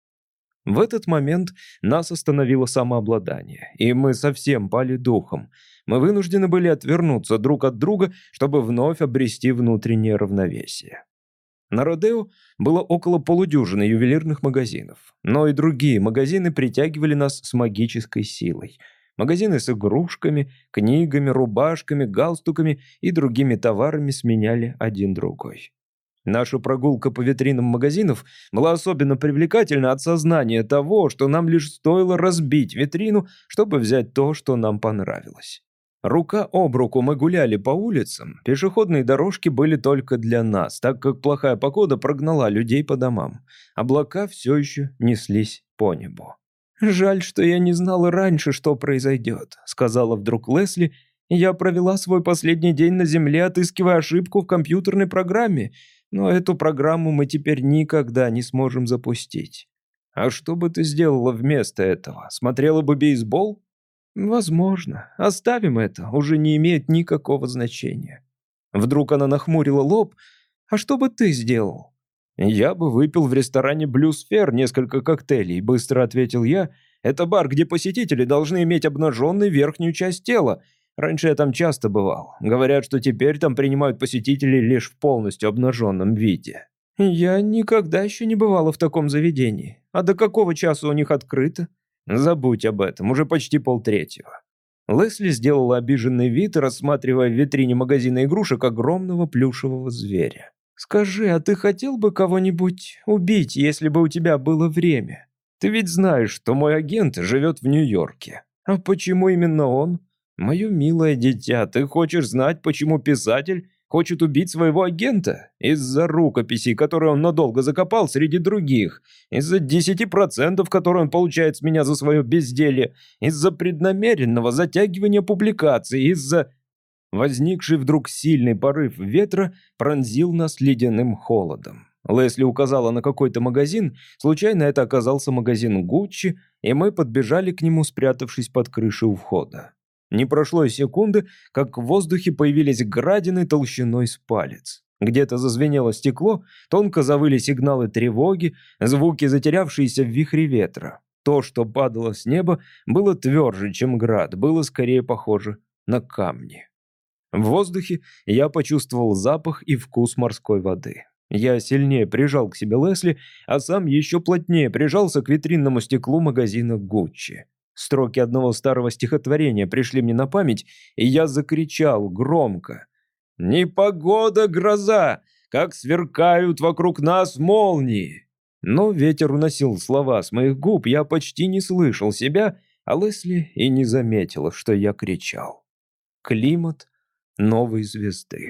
В этот момент нас остановило самообладание, и мы совсем пали духом. Мы вынуждены были отвернуться друг от друга, чтобы вновь обрести внутреннее равновесие. На Родео было около полудюжины ювелирных магазинов, но и другие магазины притягивали нас с магической силой. Магазины с игрушками, книгами, рубашками, галстуками и другими товарами сменяли один другой. Наша прогулка по витринам магазинов была особенно привлекательна от сознания того, что нам лишь стоило разбить витрину, чтобы взять то, что нам понравилось. Рука об руку мы гуляли по улицам, пешеходные дорожки были только для нас, так как плохая погода прогнала людей по домам. Облака все еще неслись по небу. «Жаль, что я не знала раньше, что произойдет», — сказала вдруг Лесли. «Я провела свой последний день на земле, отыскивая ошибку в компьютерной программе, но эту программу мы теперь никогда не сможем запустить». «А что бы ты сделала вместо этого? Смотрела бы бейсбол?» «Возможно. Оставим это. Уже не имеет никакого значения». Вдруг она нахмурила лоб. «А что бы ты сделал?» «Я бы выпил в ресторане «Блюсфер» несколько коктейлей», — быстро ответил я. «Это бар, где посетители должны иметь обнаженной верхнюю часть тела. Раньше я там часто бывал. Говорят, что теперь там принимают посетителей лишь в полностью обнаженном виде». «Я никогда еще не бывала в таком заведении. А до какого часа у них открыто?» «Забудь об этом, уже почти полтретьего». Лесли сделала обиженный вид, рассматривая в витрине магазина игрушек огромного плюшевого зверя. «Скажи, а ты хотел бы кого-нибудь убить, если бы у тебя было время? Ты ведь знаешь, что мой агент живет в Нью-Йорке. А почему именно он? Мое милое дитя, ты хочешь знать, почему писатель хочет убить своего агента? Из-за рукописей, которые он надолго закопал среди других, из-за десяти процентов, которые он получает с меня за свое безделье, из-за преднамеренного затягивания публикаций, из-за...» Возникший вдруг сильный порыв ветра пронзил нас ледяным холодом. Лесли указала на какой-то магазин, случайно это оказался магазин Гуччи, и мы подбежали к нему, спрятавшись под крышей у входа. Не прошло и секунды, как в воздухе появились градины толщиной с палец. Где-то зазвенело стекло, тонко завыли сигналы тревоги, звуки, затерявшиеся в вихре ветра. То, что падало с неба, было тверже, чем град, было скорее похоже на камни. В воздухе я почувствовал запах и вкус морской воды. Я сильнее прижал к себе Лесли, а сам еще плотнее прижался к витринному стеклу магазина Гуччи. Строки одного старого стихотворения пришли мне на память, и я закричал громко. «Непогода, гроза! Как сверкают вокруг нас молнии!» Но ветер уносил слова с моих губ, я почти не слышал себя, а Лесли и не заметила, что я кричал. Климат новой звезды.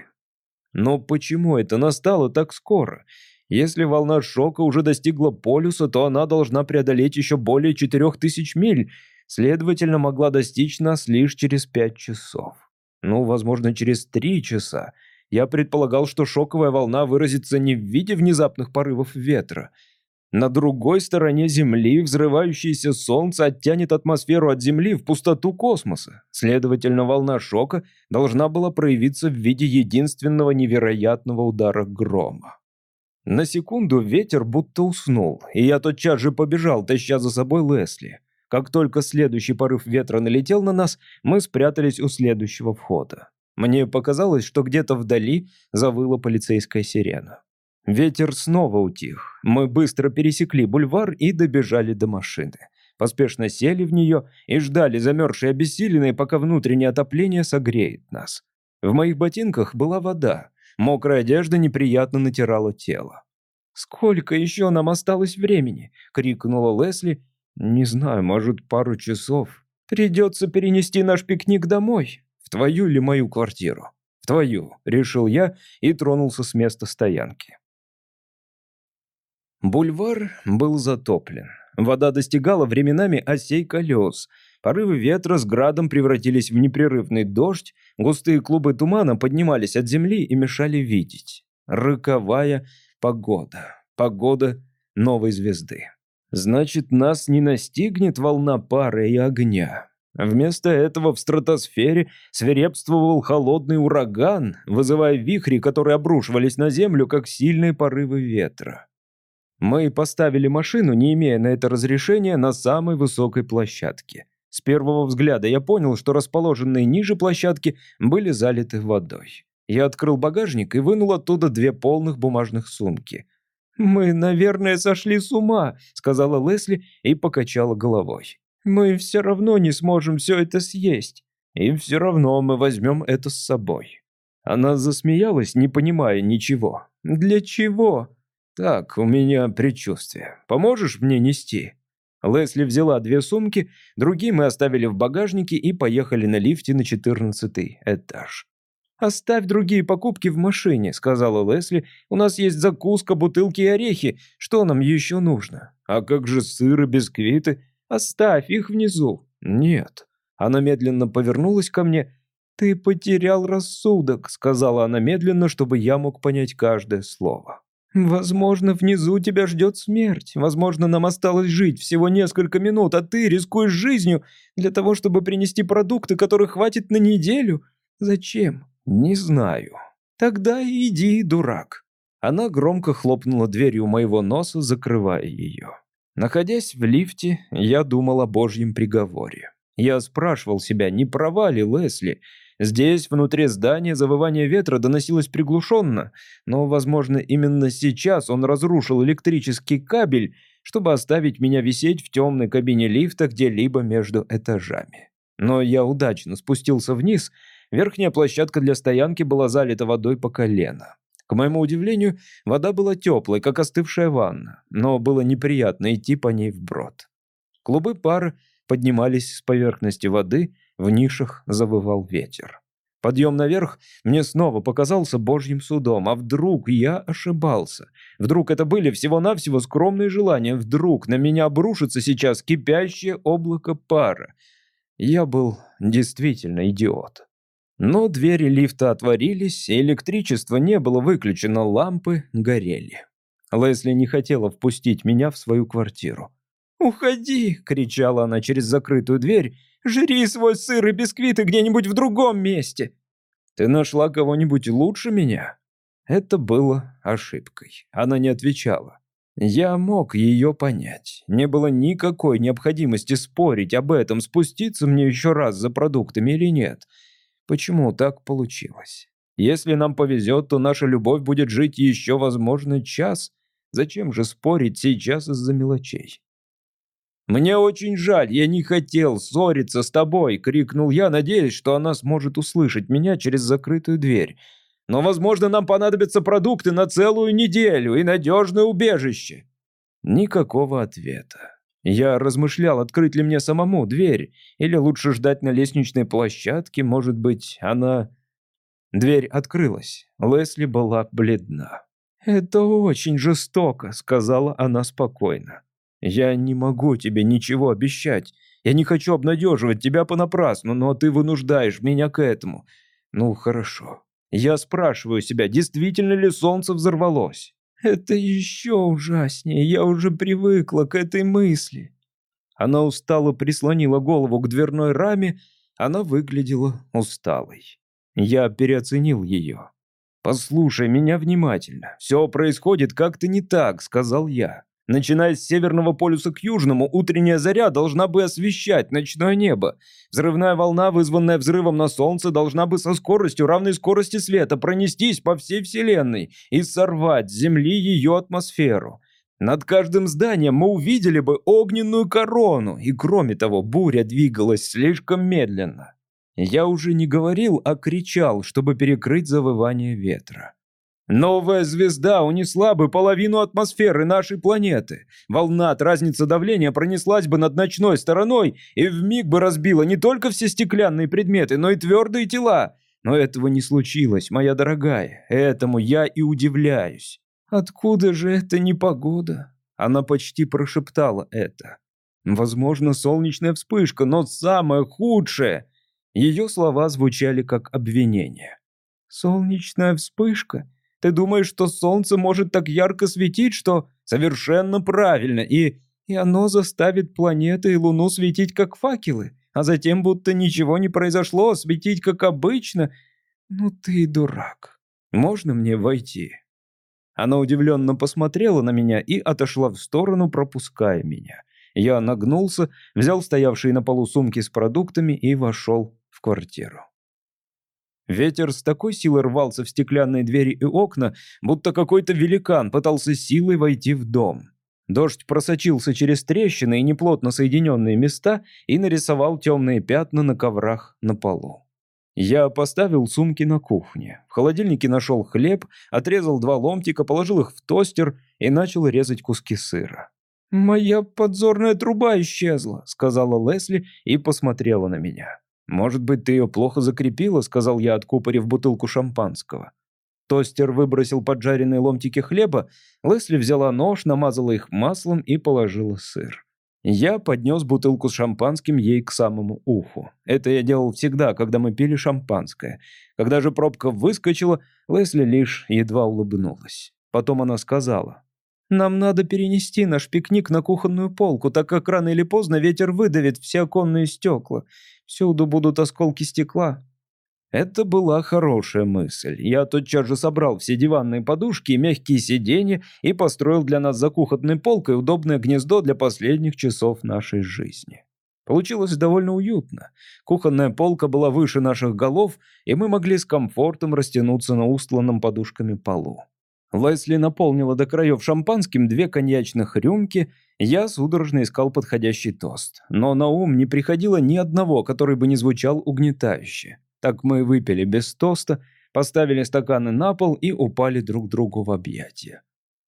Но почему это настало так скоро? Если волна шока уже достигла полюса, то она должна преодолеть еще более четырех тысяч миль, следовательно, могла достичь нас лишь через пять часов. Ну, возможно, через три часа. Я предполагал, что шоковая волна выразится не в виде внезапных порывов ветра. На другой стороне Земли взрывающееся Солнце оттянет атмосферу от Земли в пустоту космоса. Следовательно, волна шока должна была проявиться в виде единственного невероятного удара грома. На секунду ветер будто уснул, и я тотчас же побежал, таща за собой Лесли. Как только следующий порыв ветра налетел на нас, мы спрятались у следующего входа. Мне показалось, что где-то вдали завыла полицейская сирена. Ветер снова утих. Мы быстро пересекли бульвар и добежали до машины. Поспешно сели в нее и ждали, замерзшие и обессиленные, пока внутреннее отопление согреет нас. В моих ботинках была вода. Мокрая одежда неприятно натирала тело. «Сколько еще нам осталось времени?» — крикнула Лесли. «Не знаю, может, пару часов. Придется перенести наш пикник домой. В твою или мою квартиру?» «В твою», — решил я и тронулся с места стоянки. Бульвар был затоплен. Вода достигала временами осей колес. Порывы ветра с градом превратились в непрерывный дождь, густые клубы тумана поднимались от земли и мешали видеть. Роковая погода. Погода новой звезды. Значит, нас не настигнет волна пары и огня. Вместо этого в стратосфере свирепствовал холодный ураган, вызывая вихри, которые обрушивались на Землю, как сильные порывы ветра. Мы поставили машину, не имея на это разрешения, на самой высокой площадке. С первого взгляда я понял, что расположенные ниже площадки были залиты водой. Я открыл багажник и вынул оттуда две полных бумажных сумки. «Мы, наверное, сошли с ума», — сказала Лесли и покачала головой. «Мы все равно не сможем все это съесть. И все равно мы возьмем это с собой». Она засмеялась, не понимая ничего. «Для чего?» «Так, у меня предчувствие. Поможешь мне нести?» Лесли взяла две сумки, другие мы оставили в багажнике и поехали на лифте на четырнадцатый этаж. «Оставь другие покупки в машине», — сказала Лесли. «У нас есть закуска, бутылки и орехи. Что нам еще нужно? А как же сыр и бисквиты? Оставь их внизу». «Нет». Она медленно повернулась ко мне. «Ты потерял рассудок», — сказала она медленно, чтобы я мог понять каждое слово. «Возможно, внизу тебя ждет смерть. Возможно, нам осталось жить всего несколько минут, а ты рискуешь жизнью для того, чтобы принести продукты, которых хватит на неделю. Зачем?» «Не знаю». «Тогда иди, дурак». Она громко хлопнула дверью у моего носа, закрывая ее. Находясь в лифте, я думал о Божьем приговоре. Я спрашивал себя, не права ли Лесли. Здесь, внутри здания, завывание ветра доносилось приглушенно, но, возможно, именно сейчас он разрушил электрический кабель, чтобы оставить меня висеть в темной кабине лифта где-либо между этажами. Но я удачно спустился вниз. Верхняя площадка для стоянки была залита водой по колено. К моему удивлению, вода была теплой, как остывшая ванна, но было неприятно идти по ней вброд. Клубы пара поднимались с поверхности воды, в нишах завывал ветер. Подъем наверх мне снова показался Божьим судом, а вдруг я ошибался? Вдруг это были всего-навсего скромные желания, вдруг на меня обрушится сейчас кипящее облако пара? Я был действительно идиот. Но двери лифта отворились, и электричество не было выключено, лампы горели. Лесли не хотела впустить меня в свою квартиру. «Уходи!» — кричала она через закрытую дверь. «Жри свой сыр и бисквиты где-нибудь в другом месте!» «Ты нашла кого-нибудь лучше меня?» Это было ошибкой. Она не отвечала. Я мог ее понять. Не было никакой необходимости спорить об этом, спуститься мне еще раз за продуктами или нет. Почему так получилось? Если нам повезет, то наша любовь будет жить еще, возможно, час. Зачем же спорить сейчас из-за мелочей? «Мне очень жаль, я не хотел ссориться с тобой», — крикнул я, надеясь, что она сможет услышать меня через закрытую дверь. «Но, возможно, нам понадобятся продукты на целую неделю и надежное убежище». Никакого ответа. Я размышлял, открыть ли мне самому дверь, или лучше ждать на лестничной площадке, может быть, она... Дверь открылась. Лесли была бледна. «Это очень жестоко», — сказала она спокойно. «Я не могу тебе ничего обещать. Я не хочу обнадеживать тебя понапрасну, но ты вынуждаешь меня к этому. Ну, хорошо. Я спрашиваю себя, действительно ли солнце взорвалось?» «Это еще ужаснее. Я уже привыкла к этой мысли». Она устало прислонила голову к дверной раме. Она выглядела усталой. Я переоценил ее. «Послушай меня внимательно. Все происходит как-то не так», — сказал я. Начиная с северного полюса к южному, утренняя заря должна бы освещать ночное небо. Взрывная волна, вызванная взрывом на Солнце, должна бы со скоростью, равной скорости света, пронестись по всей Вселенной и сорвать с Земли ее атмосферу. Над каждым зданием мы увидели бы огненную корону, и кроме того, буря двигалась слишком медленно. Я уже не говорил, а кричал, чтобы перекрыть завывание ветра. Новая звезда унесла бы половину атмосферы нашей планеты. Волна от разницы давления пронеслась бы над ночной стороной и вмиг бы разбила не только все стеклянные предметы, но и твердые тела. Но этого не случилось, моя дорогая. Этому я и удивляюсь. Откуда же эта непогода? Она почти прошептала это. Возможно, солнечная вспышка, но самое худшее. Ее слова звучали как обвинение. Солнечная вспышка? Ты думаешь, что солнце может так ярко светить, что совершенно правильно, и, и оно заставит планеты и Луну светить как факелы, а затем будто ничего не произошло, светить как обычно. Ну ты и дурак. Можно мне войти?» Она удивленно посмотрела на меня и отошла в сторону, пропуская меня. Я нагнулся, взял стоявшие на полу сумки с продуктами и вошел в квартиру. Ветер с такой силой рвался в стеклянные двери и окна, будто какой-то великан пытался силой войти в дом. Дождь просочился через трещины и неплотно соединенные места и нарисовал темные пятна на коврах на полу. Я поставил сумки на кухне. В холодильнике нашел хлеб, отрезал два ломтика, положил их в тостер и начал резать куски сыра. «Моя подзорная труба исчезла», — сказала Лесли и посмотрела на меня. «Может быть, ты ее плохо закрепила», — сказал я, откупорив бутылку шампанского. Тостер выбросил поджаренные ломтики хлеба, Лесли взяла нож, намазала их маслом и положила сыр. Я поднес бутылку с шампанским ей к самому уху. Это я делал всегда, когда мы пили шампанское. Когда же пробка выскочила, Лесли лишь едва улыбнулась. Потом она сказала: «Нам надо перенести наш пикник на кухонную полку, так как рано или поздно ветер выдавит все оконные стекла. Всюду будут осколки стекла». Это была хорошая мысль. Я тотчас же собрал все диванные подушки и мягкие сиденья и построил для нас за кухонной полкой удобное гнездо для последних часов нашей жизни. Получилось довольно уютно. Кухонная полка была выше наших голов, и мы могли с комфортом растянуться на устланном подушками полу. Лесли наполнила до краев шампанским две коньячных рюмки, я судорожно искал подходящий тост. Но на ум не приходило ни одного, который бы не звучал угнетающе. Так мы выпили без тоста, поставили стаканы на пол и упали друг другу в объятия.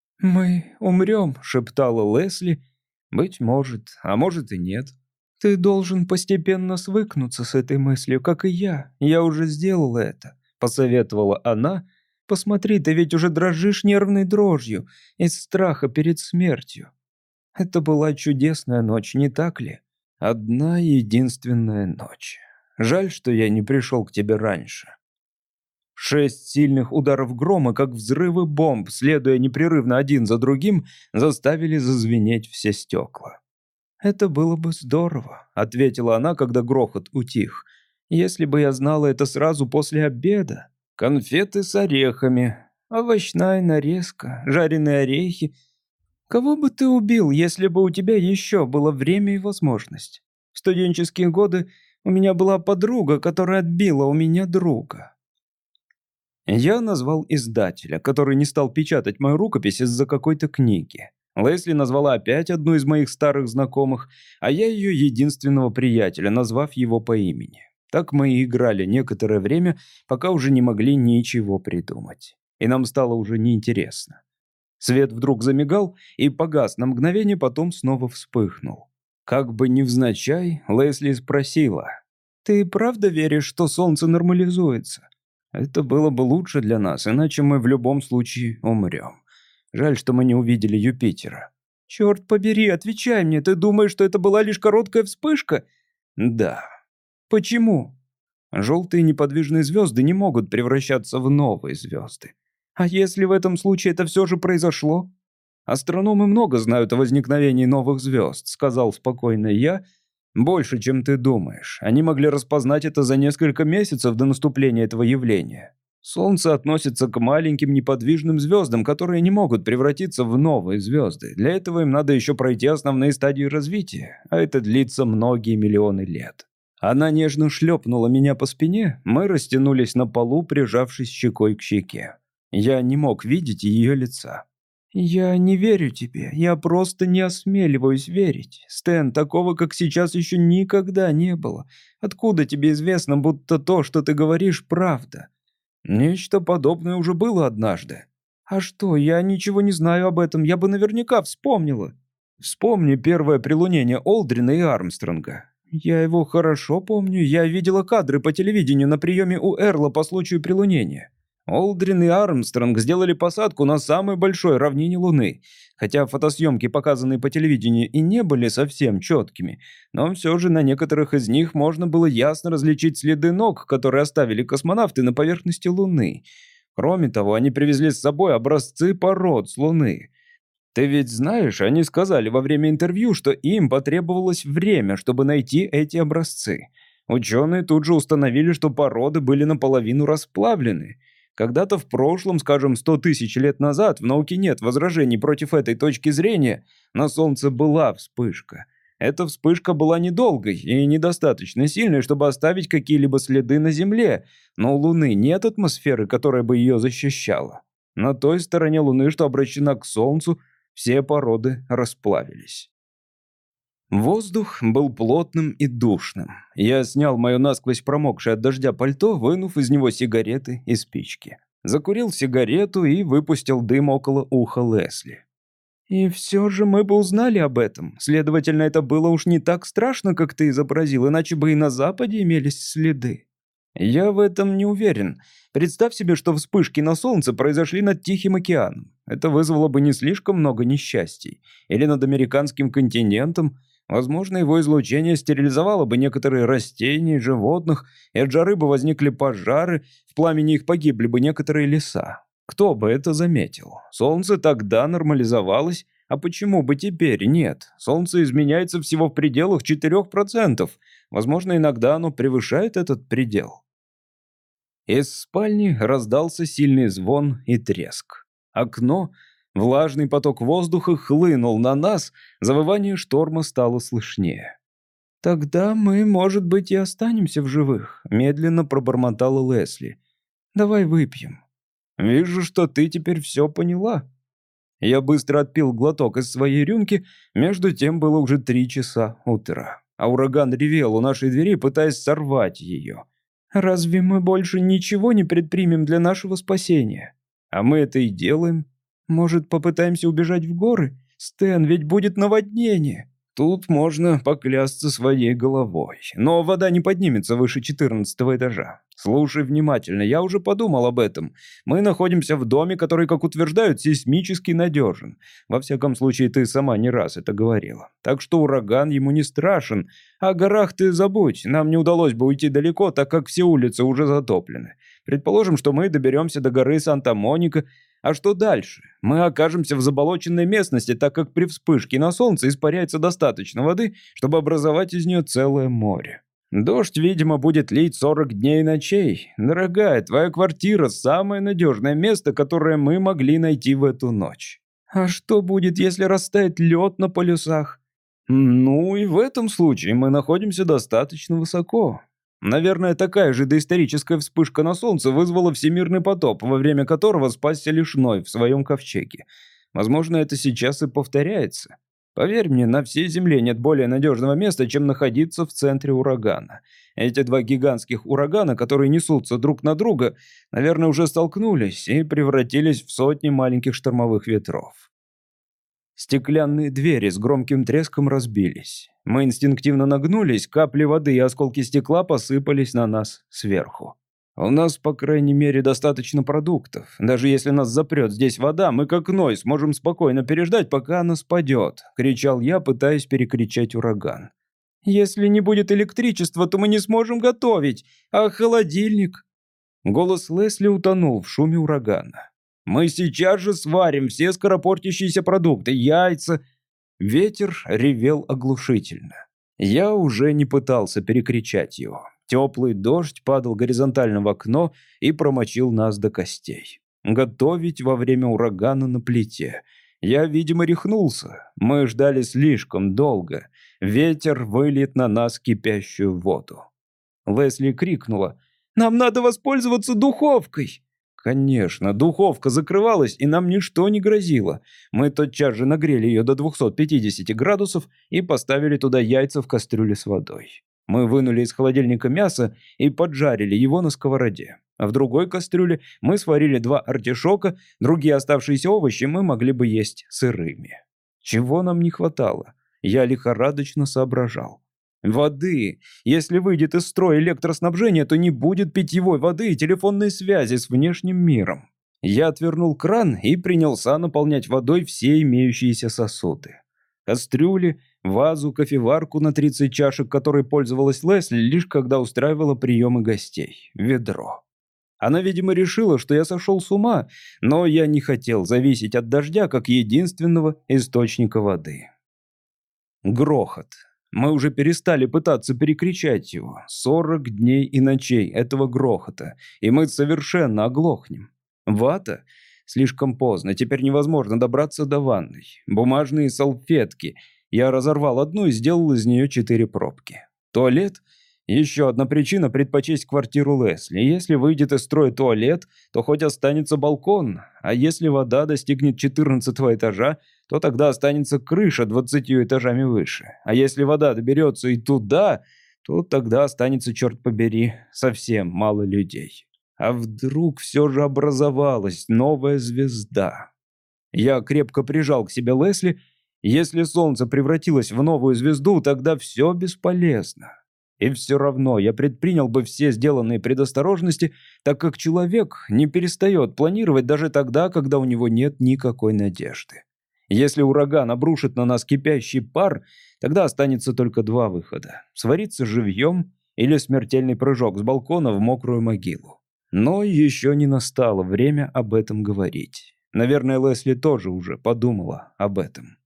«Мы умрем», — шептала Лесли. «Быть может, а может и нет. Ты должен постепенно свыкнуться с этой мыслью, как и я. Я уже сделала это», — посоветовала она. «Посмотри, ты ведь уже дрожишь нервной дрожью из страха перед смертью. Это была чудесная ночь, не так ли? Одна единственная ночь. Жаль, что я не пришел к тебе раньше». Шесть сильных ударов грома, как взрывы бомб, следуя непрерывно один за другим, заставили зазвенеть все стекла. «Это было бы здорово», — ответила она, когда грохот утих. «Если бы я знала это сразу после обеда. Конфеты с орехами, овощная нарезка, жареные орехи. Кого бы ты убил, если бы у тебя еще было время и возможность? В студенческие годы у меня была подруга, которая отбила у меня друга». Я назвал издателя, который не стал печатать мою рукопись из-за какой-то книги. Лесли назвала опять одну из моих старых знакомых, а я ее единственного приятеля, назвав его по имени. Так мы и играли некоторое время, пока уже не могли ничего придумать. И нам стало уже неинтересно. Свет вдруг замигал и погас на мгновение, потом снова вспыхнул. Как бы невзначай, Лесли спросила: «Ты правда веришь, что солнце нормализуется? Это было бы лучше для нас, иначе мы в любом случае умрем. Жаль, что мы не увидели Юпитера». «Черт побери, отвечай мне, ты думаешь, что это была лишь короткая вспышка?» «Да». «Почему?» «Желтые неподвижные звезды не могут превращаться в новые звезды. А если в этом случае это все же произошло?» «Астрономы много знают о возникновении новых звезд», — сказал спокойно я. «Больше, чем ты думаешь. Они могли распознать это за несколько месяцев до наступления этого явления. Солнце относится к маленьким неподвижным звездам, которые не могут превратиться в новые звезды. Для этого им надо еще пройти основные стадии развития, а это длится многие миллионы лет». Она нежно шлепнула меня по спине, мы растянулись на полу, прижавшись щекой к щеке. Я не мог видеть ее лица. «Я не верю тебе, я просто не осмеливаюсь верить. Стэн, такого, как сейчас, еще никогда не было. Откуда тебе известно, будто то, что ты говоришь, правда?» «Нечто подобное уже было однажды». «А что, я ничего не знаю об этом, я бы наверняка вспомнила». «Вспомни первое прилунение Олдрина и Армстронга». «Я его хорошо помню, я видела кадры по телевидению на приеме у Эрла по случаю прилунения». Олдрин и Армстронг сделали посадку на самой большой равнине Луны. Хотя фотосъемки, показанные по телевидению, и не были совсем четкими, но все же на некоторых из них можно было ясно различить следы ног, которые оставили космонавты на поверхности Луны. Кроме того, они привезли с собой образцы пород с Луны. Ты ведь знаешь, они сказали во время интервью, что им потребовалось время, чтобы найти эти образцы. Ученые тут же установили, что породы были наполовину расплавлены. Когда-то в прошлом, скажем, сто тысяч лет назад, в науке нет возражений против этой точки зрения, на Солнце была вспышка. Эта вспышка была недолгой и недостаточно сильной, чтобы оставить какие-либо следы на Земле, но у Луны нет атмосферы, которая бы ее защищала. На той стороне Луны, что обращена к Солнцу, все породы расплавились. Воздух был плотным и душным. Я снял мое насквозь промокшее от дождя пальто, вынув из него сигареты и спички. Закурил сигарету и выпустил дым около уха Лесли. «И все же мы бы узнали об этом. Следовательно, это было уж не так страшно, как ты изобразил, иначе бы и на Западе имелись следы». «Я в этом не уверен. Представь себе, что вспышки на Солнце произошли над Тихим океаном. Это вызвало бы не слишком много несчастий. Или над американским континентом. Возможно, его излучение стерилизовало бы некоторые растения, животных, и от жары бы возникли пожары, в пламени их погибли бы некоторые леса. Кто бы это заметил? Солнце тогда нормализовалось, а почему бы теперь нет? Солнце изменяется всего в пределах четырёх процентов. Возможно, иногда оно превышает этот предел». Из спальни раздался сильный звон и треск. Окно, влажный поток воздуха хлынул на нас, завывание шторма стало слышнее. «Тогда мы, может быть, и останемся в живых», — медленно пробормотала Лесли. «Давай выпьем». «Вижу, что ты теперь все поняла». Я быстро отпил глоток из своей рюмки, между тем было уже три часа утра, а ураган ревел у нашей двери, пытаясь сорвать ее. «Разве мы больше ничего не предпримем для нашего спасения?» «А мы это и делаем. Может, попытаемся убежать в горы? Стэн, ведь будет наводнение». Тут можно поклясться своей головой. Но вода не поднимется выше четырнадцатого этажа. Слушай внимательно, я уже подумал об этом. Мы находимся в доме, который, как утверждают, сейсмически надежен. Во всяком случае, ты сама не раз это говорила. Так что ураган ему не страшен. О горах ты забудь. Нам не удалось бы уйти далеко, так как все улицы уже затоплены. Предположим, что мы доберемся до горы Санта-Моника. А что дальше? Мы окажемся в заболоченной местности, так как при вспышке на Солнце испаряется достаточно воды, чтобы образовать из нее целое море. Дождь, видимо, будет лить сорок дней и ночей. Дорогая, твоя квартира – самое надежное место, которое мы могли найти в эту ночь. А что будет, если растает лед на полюсах? Ну и в этом случае мы находимся достаточно высоко. Наверное, такая же доисторическая вспышка на Солнце вызвала всемирный потоп, во время которого спасся лишь Ной в своем ковчеге. Возможно, это сейчас и повторяется. Поверь мне, на всей Земле нет более надежного места, чем находиться в центре урагана. Эти два гигантских урагана, которые несутся друг на друга, наверное, уже столкнулись и превратились в сотни маленьких штормовых ветров. Стеклянные двери с громким треском разбились. Мы инстинктивно нагнулись, капли воды и осколки стекла посыпались на нас сверху. У нас, по крайней мере, достаточно продуктов. Даже если нас запрет здесь вода, мы как Ной сможем спокойно переждать, пока она спадет, кричал я, пытаясь перекричать ураган. Если не будет электричества, то мы не сможем готовить. А холодильник? Голос Лесли утонул в шуме урагана. Мы сейчас же сварим все скоропортящиеся продукты, яйца. Ветер ревел оглушительно. Я уже не пытался перекричать его. Теплый дождь падал горизонтально в окно и промочил нас до костей. Готовить во время урагана на плите. Я, видимо, рехнулся. Мы ждали слишком долго. Ветер выльет на нас кипящую воду. Лесли крикнула: «Нам надо воспользоваться духовкой!» Конечно, духовка закрывалась, и нам ничто не грозило. Мы тотчас же нагрели ее до двухсот пятидесяти градусов и поставили туда яйца в кастрюле с водой. Мы вынули из холодильника мясо и поджарили его на сковороде. А в другой кастрюле мы сварили два артишока, другие оставшиеся овощи мы могли бы есть сырыми. Чего нам не хватало? Я лихорадочно соображал. Воды. Если выйдет из строя электроснабжение, то не будет питьевой воды и телефонной связи с внешним миром. Я отвернул кран и принялся наполнять водой все имеющиеся сосуды. Кастрюли, вазу, кофеварку на тридцать чашек, которой пользовалась Лесли лишь когда устраивала приемы гостей, ведро. Она, видимо, решила, что я сошел с ума, но я не хотел зависеть от дождя как единственного источника воды. Грохот. Мы уже перестали пытаться перекричать его. Сорок дней и ночей этого грохота, и мы совершенно оглохнем. Вата? Слишком поздно, теперь невозможно добраться до ванной. Бумажные салфетки. Я разорвал одну и сделал из нее четыре пробки. Туалет? Еще одна причина предпочесть квартиру Лесли. Если выйдет из строя туалет, то хоть останется балкон, а если вода достигнет четырнадцатого этажа, то тогда останется крыша двадцатью этажами выше. А если вода доберется и туда, то тогда останется, черт побери, совсем мало людей. А вдруг все же образовалась новая звезда? Я крепко прижал к себе Лесли. Если солнце превратилось в новую звезду, тогда все бесполезно. И все равно я предпринял бы все сделанные предосторожности, так как человек не перестает планировать даже тогда, когда у него нет никакой надежды. Если ураган обрушит на нас кипящий пар, тогда останется только два выхода: свариться живьем или смертельный прыжок с балкона в мокрую могилу. Но еще не настало время об этом говорить. Наверное, Лесли тоже уже подумала об этом.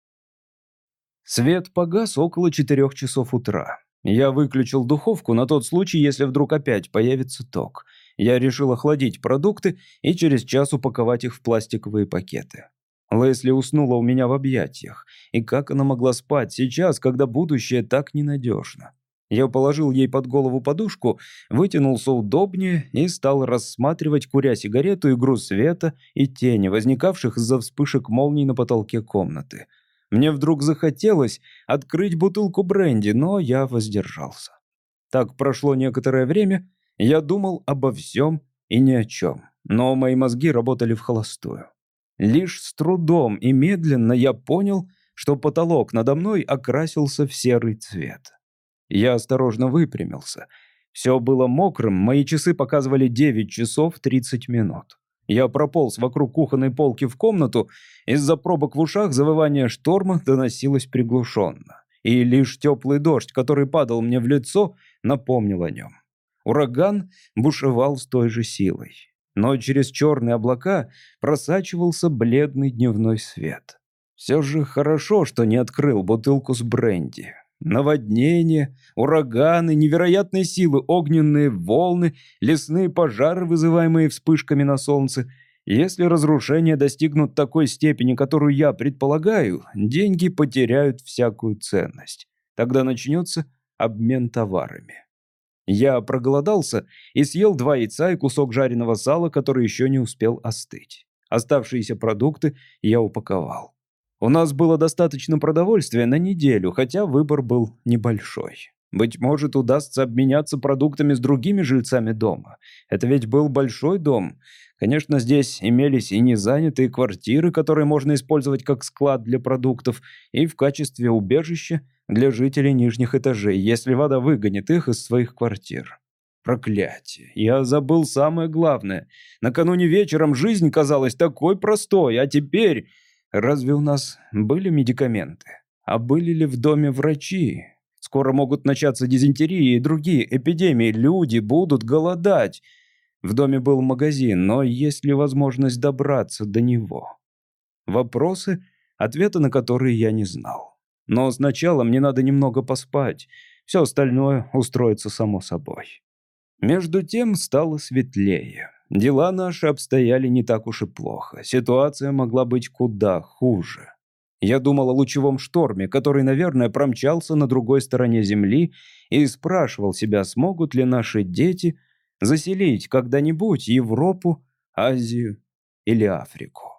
Свет погас около четырех часов утра. Я выключил духовку на тот случай, если вдруг опять появится ток. Я решил охладить продукты и через час упаковать их в пластиковые пакеты. Лесли уснула у меня в объятиях. И как она могла спать сейчас, когда будущее так ненадежно? Я положил ей под голову подушку, вытянулся удобнее и стал рассматривать, куря сигарету, игру света и тени, возникавших из-за вспышек молний на потолке комнаты. Мне вдруг захотелось открыть бутылку бренди, но я воздержался. Так прошло некоторое время, я думал обо всем и ни о чем, но мои мозги работали вхолостую. Лишь с трудом и медленно я понял, что потолок надо мной окрасился в серый цвет. Я осторожно выпрямился. Все было мокрым, мои часы показывали девять часов тридцать минут. Я прополз вокруг кухонной полки в комнату, из-за пробок в ушах завывание шторма доносилось приглушенно. И лишь теплый дождь, который падал мне в лицо, напомнил о нем. Ураган бушевал с той же силой. Но через черные облака просачивался бледный дневной свет. Все же хорошо, что не открыл бутылку с бренди. Наводнения, ураганы, невероятной силы огненные волны, лесные пожары, вызываемые вспышками на солнце. Если разрушения достигнут такой степени, которую я предполагаю, деньги потеряют всякую ценность. Тогда начнется обмен товарами. Я проголодался и съел два яйца и кусок жареного сала, который еще не успел остыть. Оставшиеся продукты я упаковал. У нас было достаточно продовольствия на неделю, хотя выбор был небольшой. Быть может, удастся обменяться продуктами с другими жильцами дома. Это ведь был большой дом. Конечно, здесь имелись и незанятые квартиры, которые можно использовать как склад для продуктов, и в качестве убежища для жителей нижних этажей, если вода выгонит их из своих квартир. Проклятие, я забыл самое главное. Накануне вечером жизнь казалась такой простой, а теперь... Разве у нас были медикаменты? А были ли в доме врачи? Скоро могут начаться дизентерии и другие эпидемии. Люди будут голодать. В доме был магазин, но есть ли возможность добраться до него? Вопросы, ответы на которые я не знал. Но сначала мне надо немного поспать. Все остальное устроится само собой. Между тем стало светлее. Дела наши обстояли не так уж и плохо. Ситуация могла быть куда хуже. Я думал о лучевом шторме, который, наверное, промчался на другой стороне Земли, и спрашивал себя, смогут ли наши дети заселить когда-нибудь Европу, Азию или Африку.